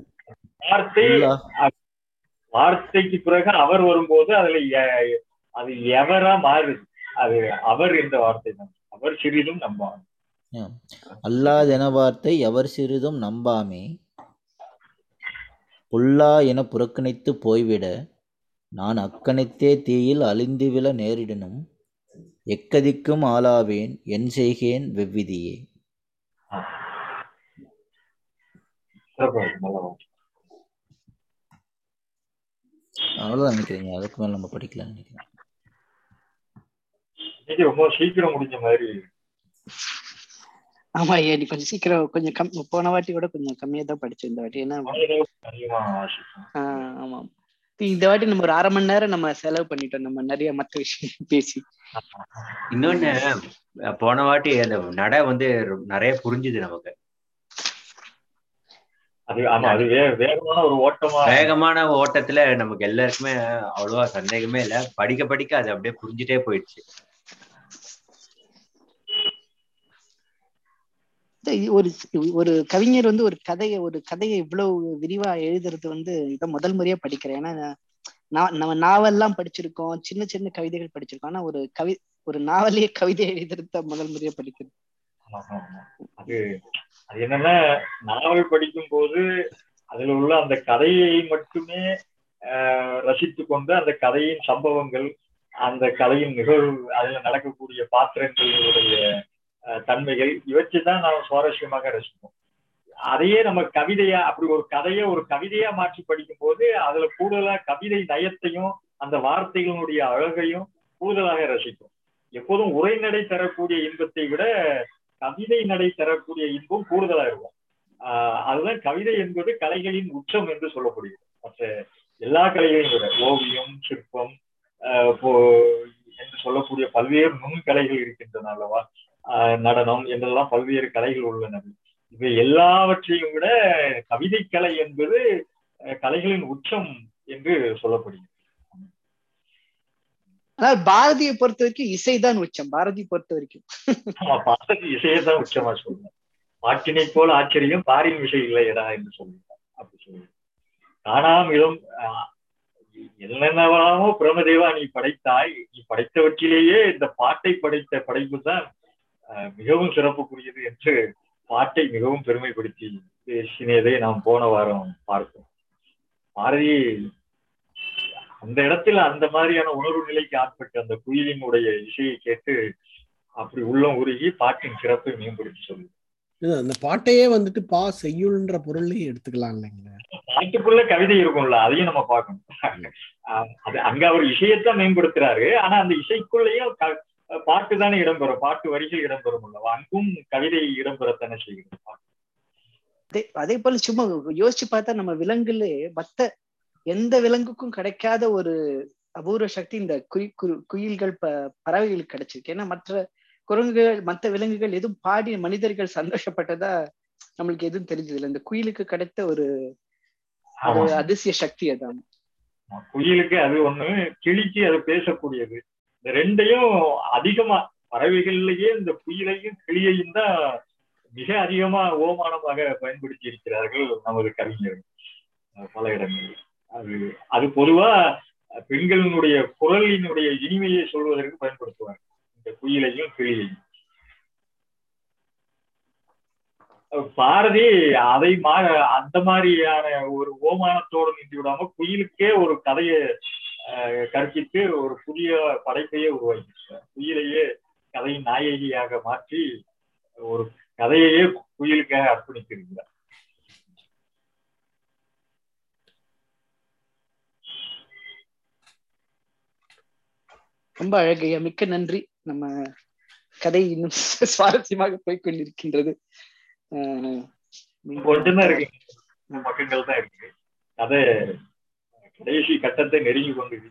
வார்த்தைக்கு பிறகு அவர் வரும்போது அதுல அது எவரா மாறுது. அது அவர் என்ற வார்த்தை தான். அவர் சிறிதும் நம்பாமே. அல்லாதென வார்த்தை எவர் சிறிதும் நம்பாமே புல்லா என புறக்கணித்து போய்விட நான் அக்கணித்தே தீயில் அழிந்துவிழ நேரிடனும் எக்கதிக்கும் ஆளாவேன் என் செய்கேன் வெவ்விதியே. அவ்வளவுதான் நினைக்கிறீங்க. அதுக்கு மேல நம்ம படிக்கலாம் நினைக்கிறேன். ரொம்ப சீக்கிரம் முடிஞ்ச மாதிரி. ஆமா ஐயா, நீ கொஞ்சம் சீக்கிரம், கொஞ்சம் போன வாட்டி கூட கொஞ்சம் கம்மியா தான் படிச்சோம் இந்த வாட்டி. ஏன்னா ஆமா, இந்த வாட்டி நம்ம ஒரு 1/2 மணி நேரம் நம்ம செலவு பண்ணிட்டோம், நம்ம நிறைய மற்ற விஷயம் பேசி. இன்னொன்னு, போன வாட்டி அந்த நடை நிறைய புரிஞ்சுது நமக்கு. வேகமான ஓட்டத்துல நமக்கு எல்லாருக்குமே அவ்வளவா சந்தேகமே இல்ல. படிக்க படிக்க அது அப்படியே புரிஞ்சுட்டே போயிடுச்சு. ஒரு கவிஞர் ஒரு கதையை இவ்வளவு விரிவா எழுதுறது இதான் முதல் முறையா படிக்கிறேன். ஏன்னா நம்ம நாவல்லாம் படிச்சிருக்கோம், சின்ன சின்ன கவிதைகள் படிச்சிருக்கோம். ஆனா ஒரு நாவலே கவிதை எழுதுறது முதல் முறையா படிக்கிறது. அது என்னன்னா, நாவல் படிக்கும் போது அதுல உள்ள அந்த கதையை மட்டுமே ரசித்து கொண்டு அந்த கதையின் சம்பவங்கள், அந்த கதையின் நிகழ்வு, அதுல நடக்கக்கூடிய பாத்திரங்களுடைய தன்மைகள், இவற்றைதான் நாம் சுவாரஸ்யமாக ரசிப்போம். அதையே நம்ம கவிதையா, அப்படி ஒரு கவிதையா மாற்றி படிக்கும் போது அதுல கூடுதலா கவிதை நயத்தையும் அந்த வார்த்தைகளுடைய அழகையும் கூடுதலாக ரசிப்போம். எப்போதும் உரைநடை தரக்கூடிய இன்பத்தை விட கவிதை நடை தரக்கூடிய இன்பம் கூடுதலா இருக்கும். அதுதான் கவிதை என்பது கலைகளின் உச்சம் என்று சொல்லப்படுகிறது. மற்ற எல்லா கலைகளையும் விட ஓவியம், சிற்பம் என்று சொல்லக்கூடிய பல்வேறு நுண்கலைகள் இருக்கின்றன அல்லவா, நடனம் என்றெல்லாம் பல்வேறு கலைகள் உள்ளன. இவை எல்லாவற்றையும் விட கவிதை கலை என்பது கலைகளின் உச்சம் என்று சொல்லப்படுகிறது. ஆனால் பாரதியை பொறுத்த வரைக்கும் இசைதான் உச்சம். பாரதி பொறுத்த வரைக்கும் பாரதி இசையைதான் உச்சமா சொல்லுங்க. பாட்டினை போல் ஆச்சரியம் பாரின் இசை இல்லையடா என்று சொல்லுங்க. அப்படி சொல்லுங்க. காணாமிடம் என்னென்னவோ பிரமதேவா நீ படைத்தாய், நீ படைத்தவற்றிலேயே இந்த பாட்டை படைத்த படைப்பு தான் மிகவும் சிறப்புக்குரியது என்று பாட்டை மிகவும் பெருமைப்படுத்தி பேசினதை நாம் போன வாரம் பார்த்தோம். பாரதி அந்த இடத்துல அந்த மாதிரியான உணர்வு நிலைக்கு ஆட்பட்டு அந்த குயிலினுடைய இசையை கேட்டு அப்படி உள்ளம் உருகி பாட்டின் சிறப்பை மேம்படுத்தி சொல்லுது. அந்த பாட்டையே பா செய்யுள்ன்ற பொருளையும் எடுத்துக்கலாம் இல்லைங்களா? பாட்டுக்குள்ள கவிதை இருக்கும்ல, அதையும் நம்ம பார்க்கணும். அது அங்க அவர் இசையத்தான் மேம்படுத்துறாரு. ஆனா அந்த இசைக்குள்ளேயும் பாட்டு தானே இடம்பெறும், பாட்டு வரிகள் இடம்பெறும் அல்லவா, அங்கும் கவிதை இடம்பெறத்தானே செய்கிறது. அதே போல சும்மா யோசிச்சு பார்த்தா நம்ம விலங்குல மத்த எந்த விலங்குக்கும் கிடைக்காத ஒரு அபூர்வ சக்தி இந்த குயில்கள் பறவைகளுக்கு கிடைச்சிருக்கு. ஏன்னா மற்ற குரங்குகள், மற்ற விலங்குகள் எதுவும் பாடி மனிதர்கள் சந்தோஷப்பட்டதா நம்மளுக்கு எதுவும் தெரிஞ்சது இல்லை. இந்த குயிலுக்கு கிடைத்த ஒரு அதிசய சக்தி அதான். குயிலுக்கு அது ஒண்ணு, கிளிக்கு அது பேசக்கூடியது. இந்த ரெண்டையும் அதிகமா பறவைகள்லயே இந்த குயிலையும் கிளியையும் தான் மிக அதிகமா ஓமானமாக பயன்படுத்தி இருக்கிறார்கள் நமது கவிஞர்கள் பல இடங்களில். அது பொதுவா பெண்களினுடைய குரலினுடைய இனிமையை சொல்வதற்கு பயன்படுத்துவாங்க இந்த குயிலையும் கிளியையும். பாரதி அதை அந்த மாதிரியான ஒரு ஓமானத்தோடு நின்று விடாம குயிலுக்கே ஒரு கதையை கற்பித்து ஒரு புதிய படைப்பையே உருவாக்கிட்டார். குயிலையே கதையின் நாயகியாக மாற்றி ஒரு கதையையே குயிலுக்காக அர்ப்பணித்திருக்கிறார். ரொம்ப அழகையா, மிக்க நன்றி. நம்ம கதை இன்னும் சுவாரஸ்யமாக போய்கொண்டிருக்கின்றது. கொஞ்சம்தான் இருக்கு, பக்கங்கள் தான் இருக்கு. கதை கடைசி கட்டத்தை நெருங்கி கொண்டு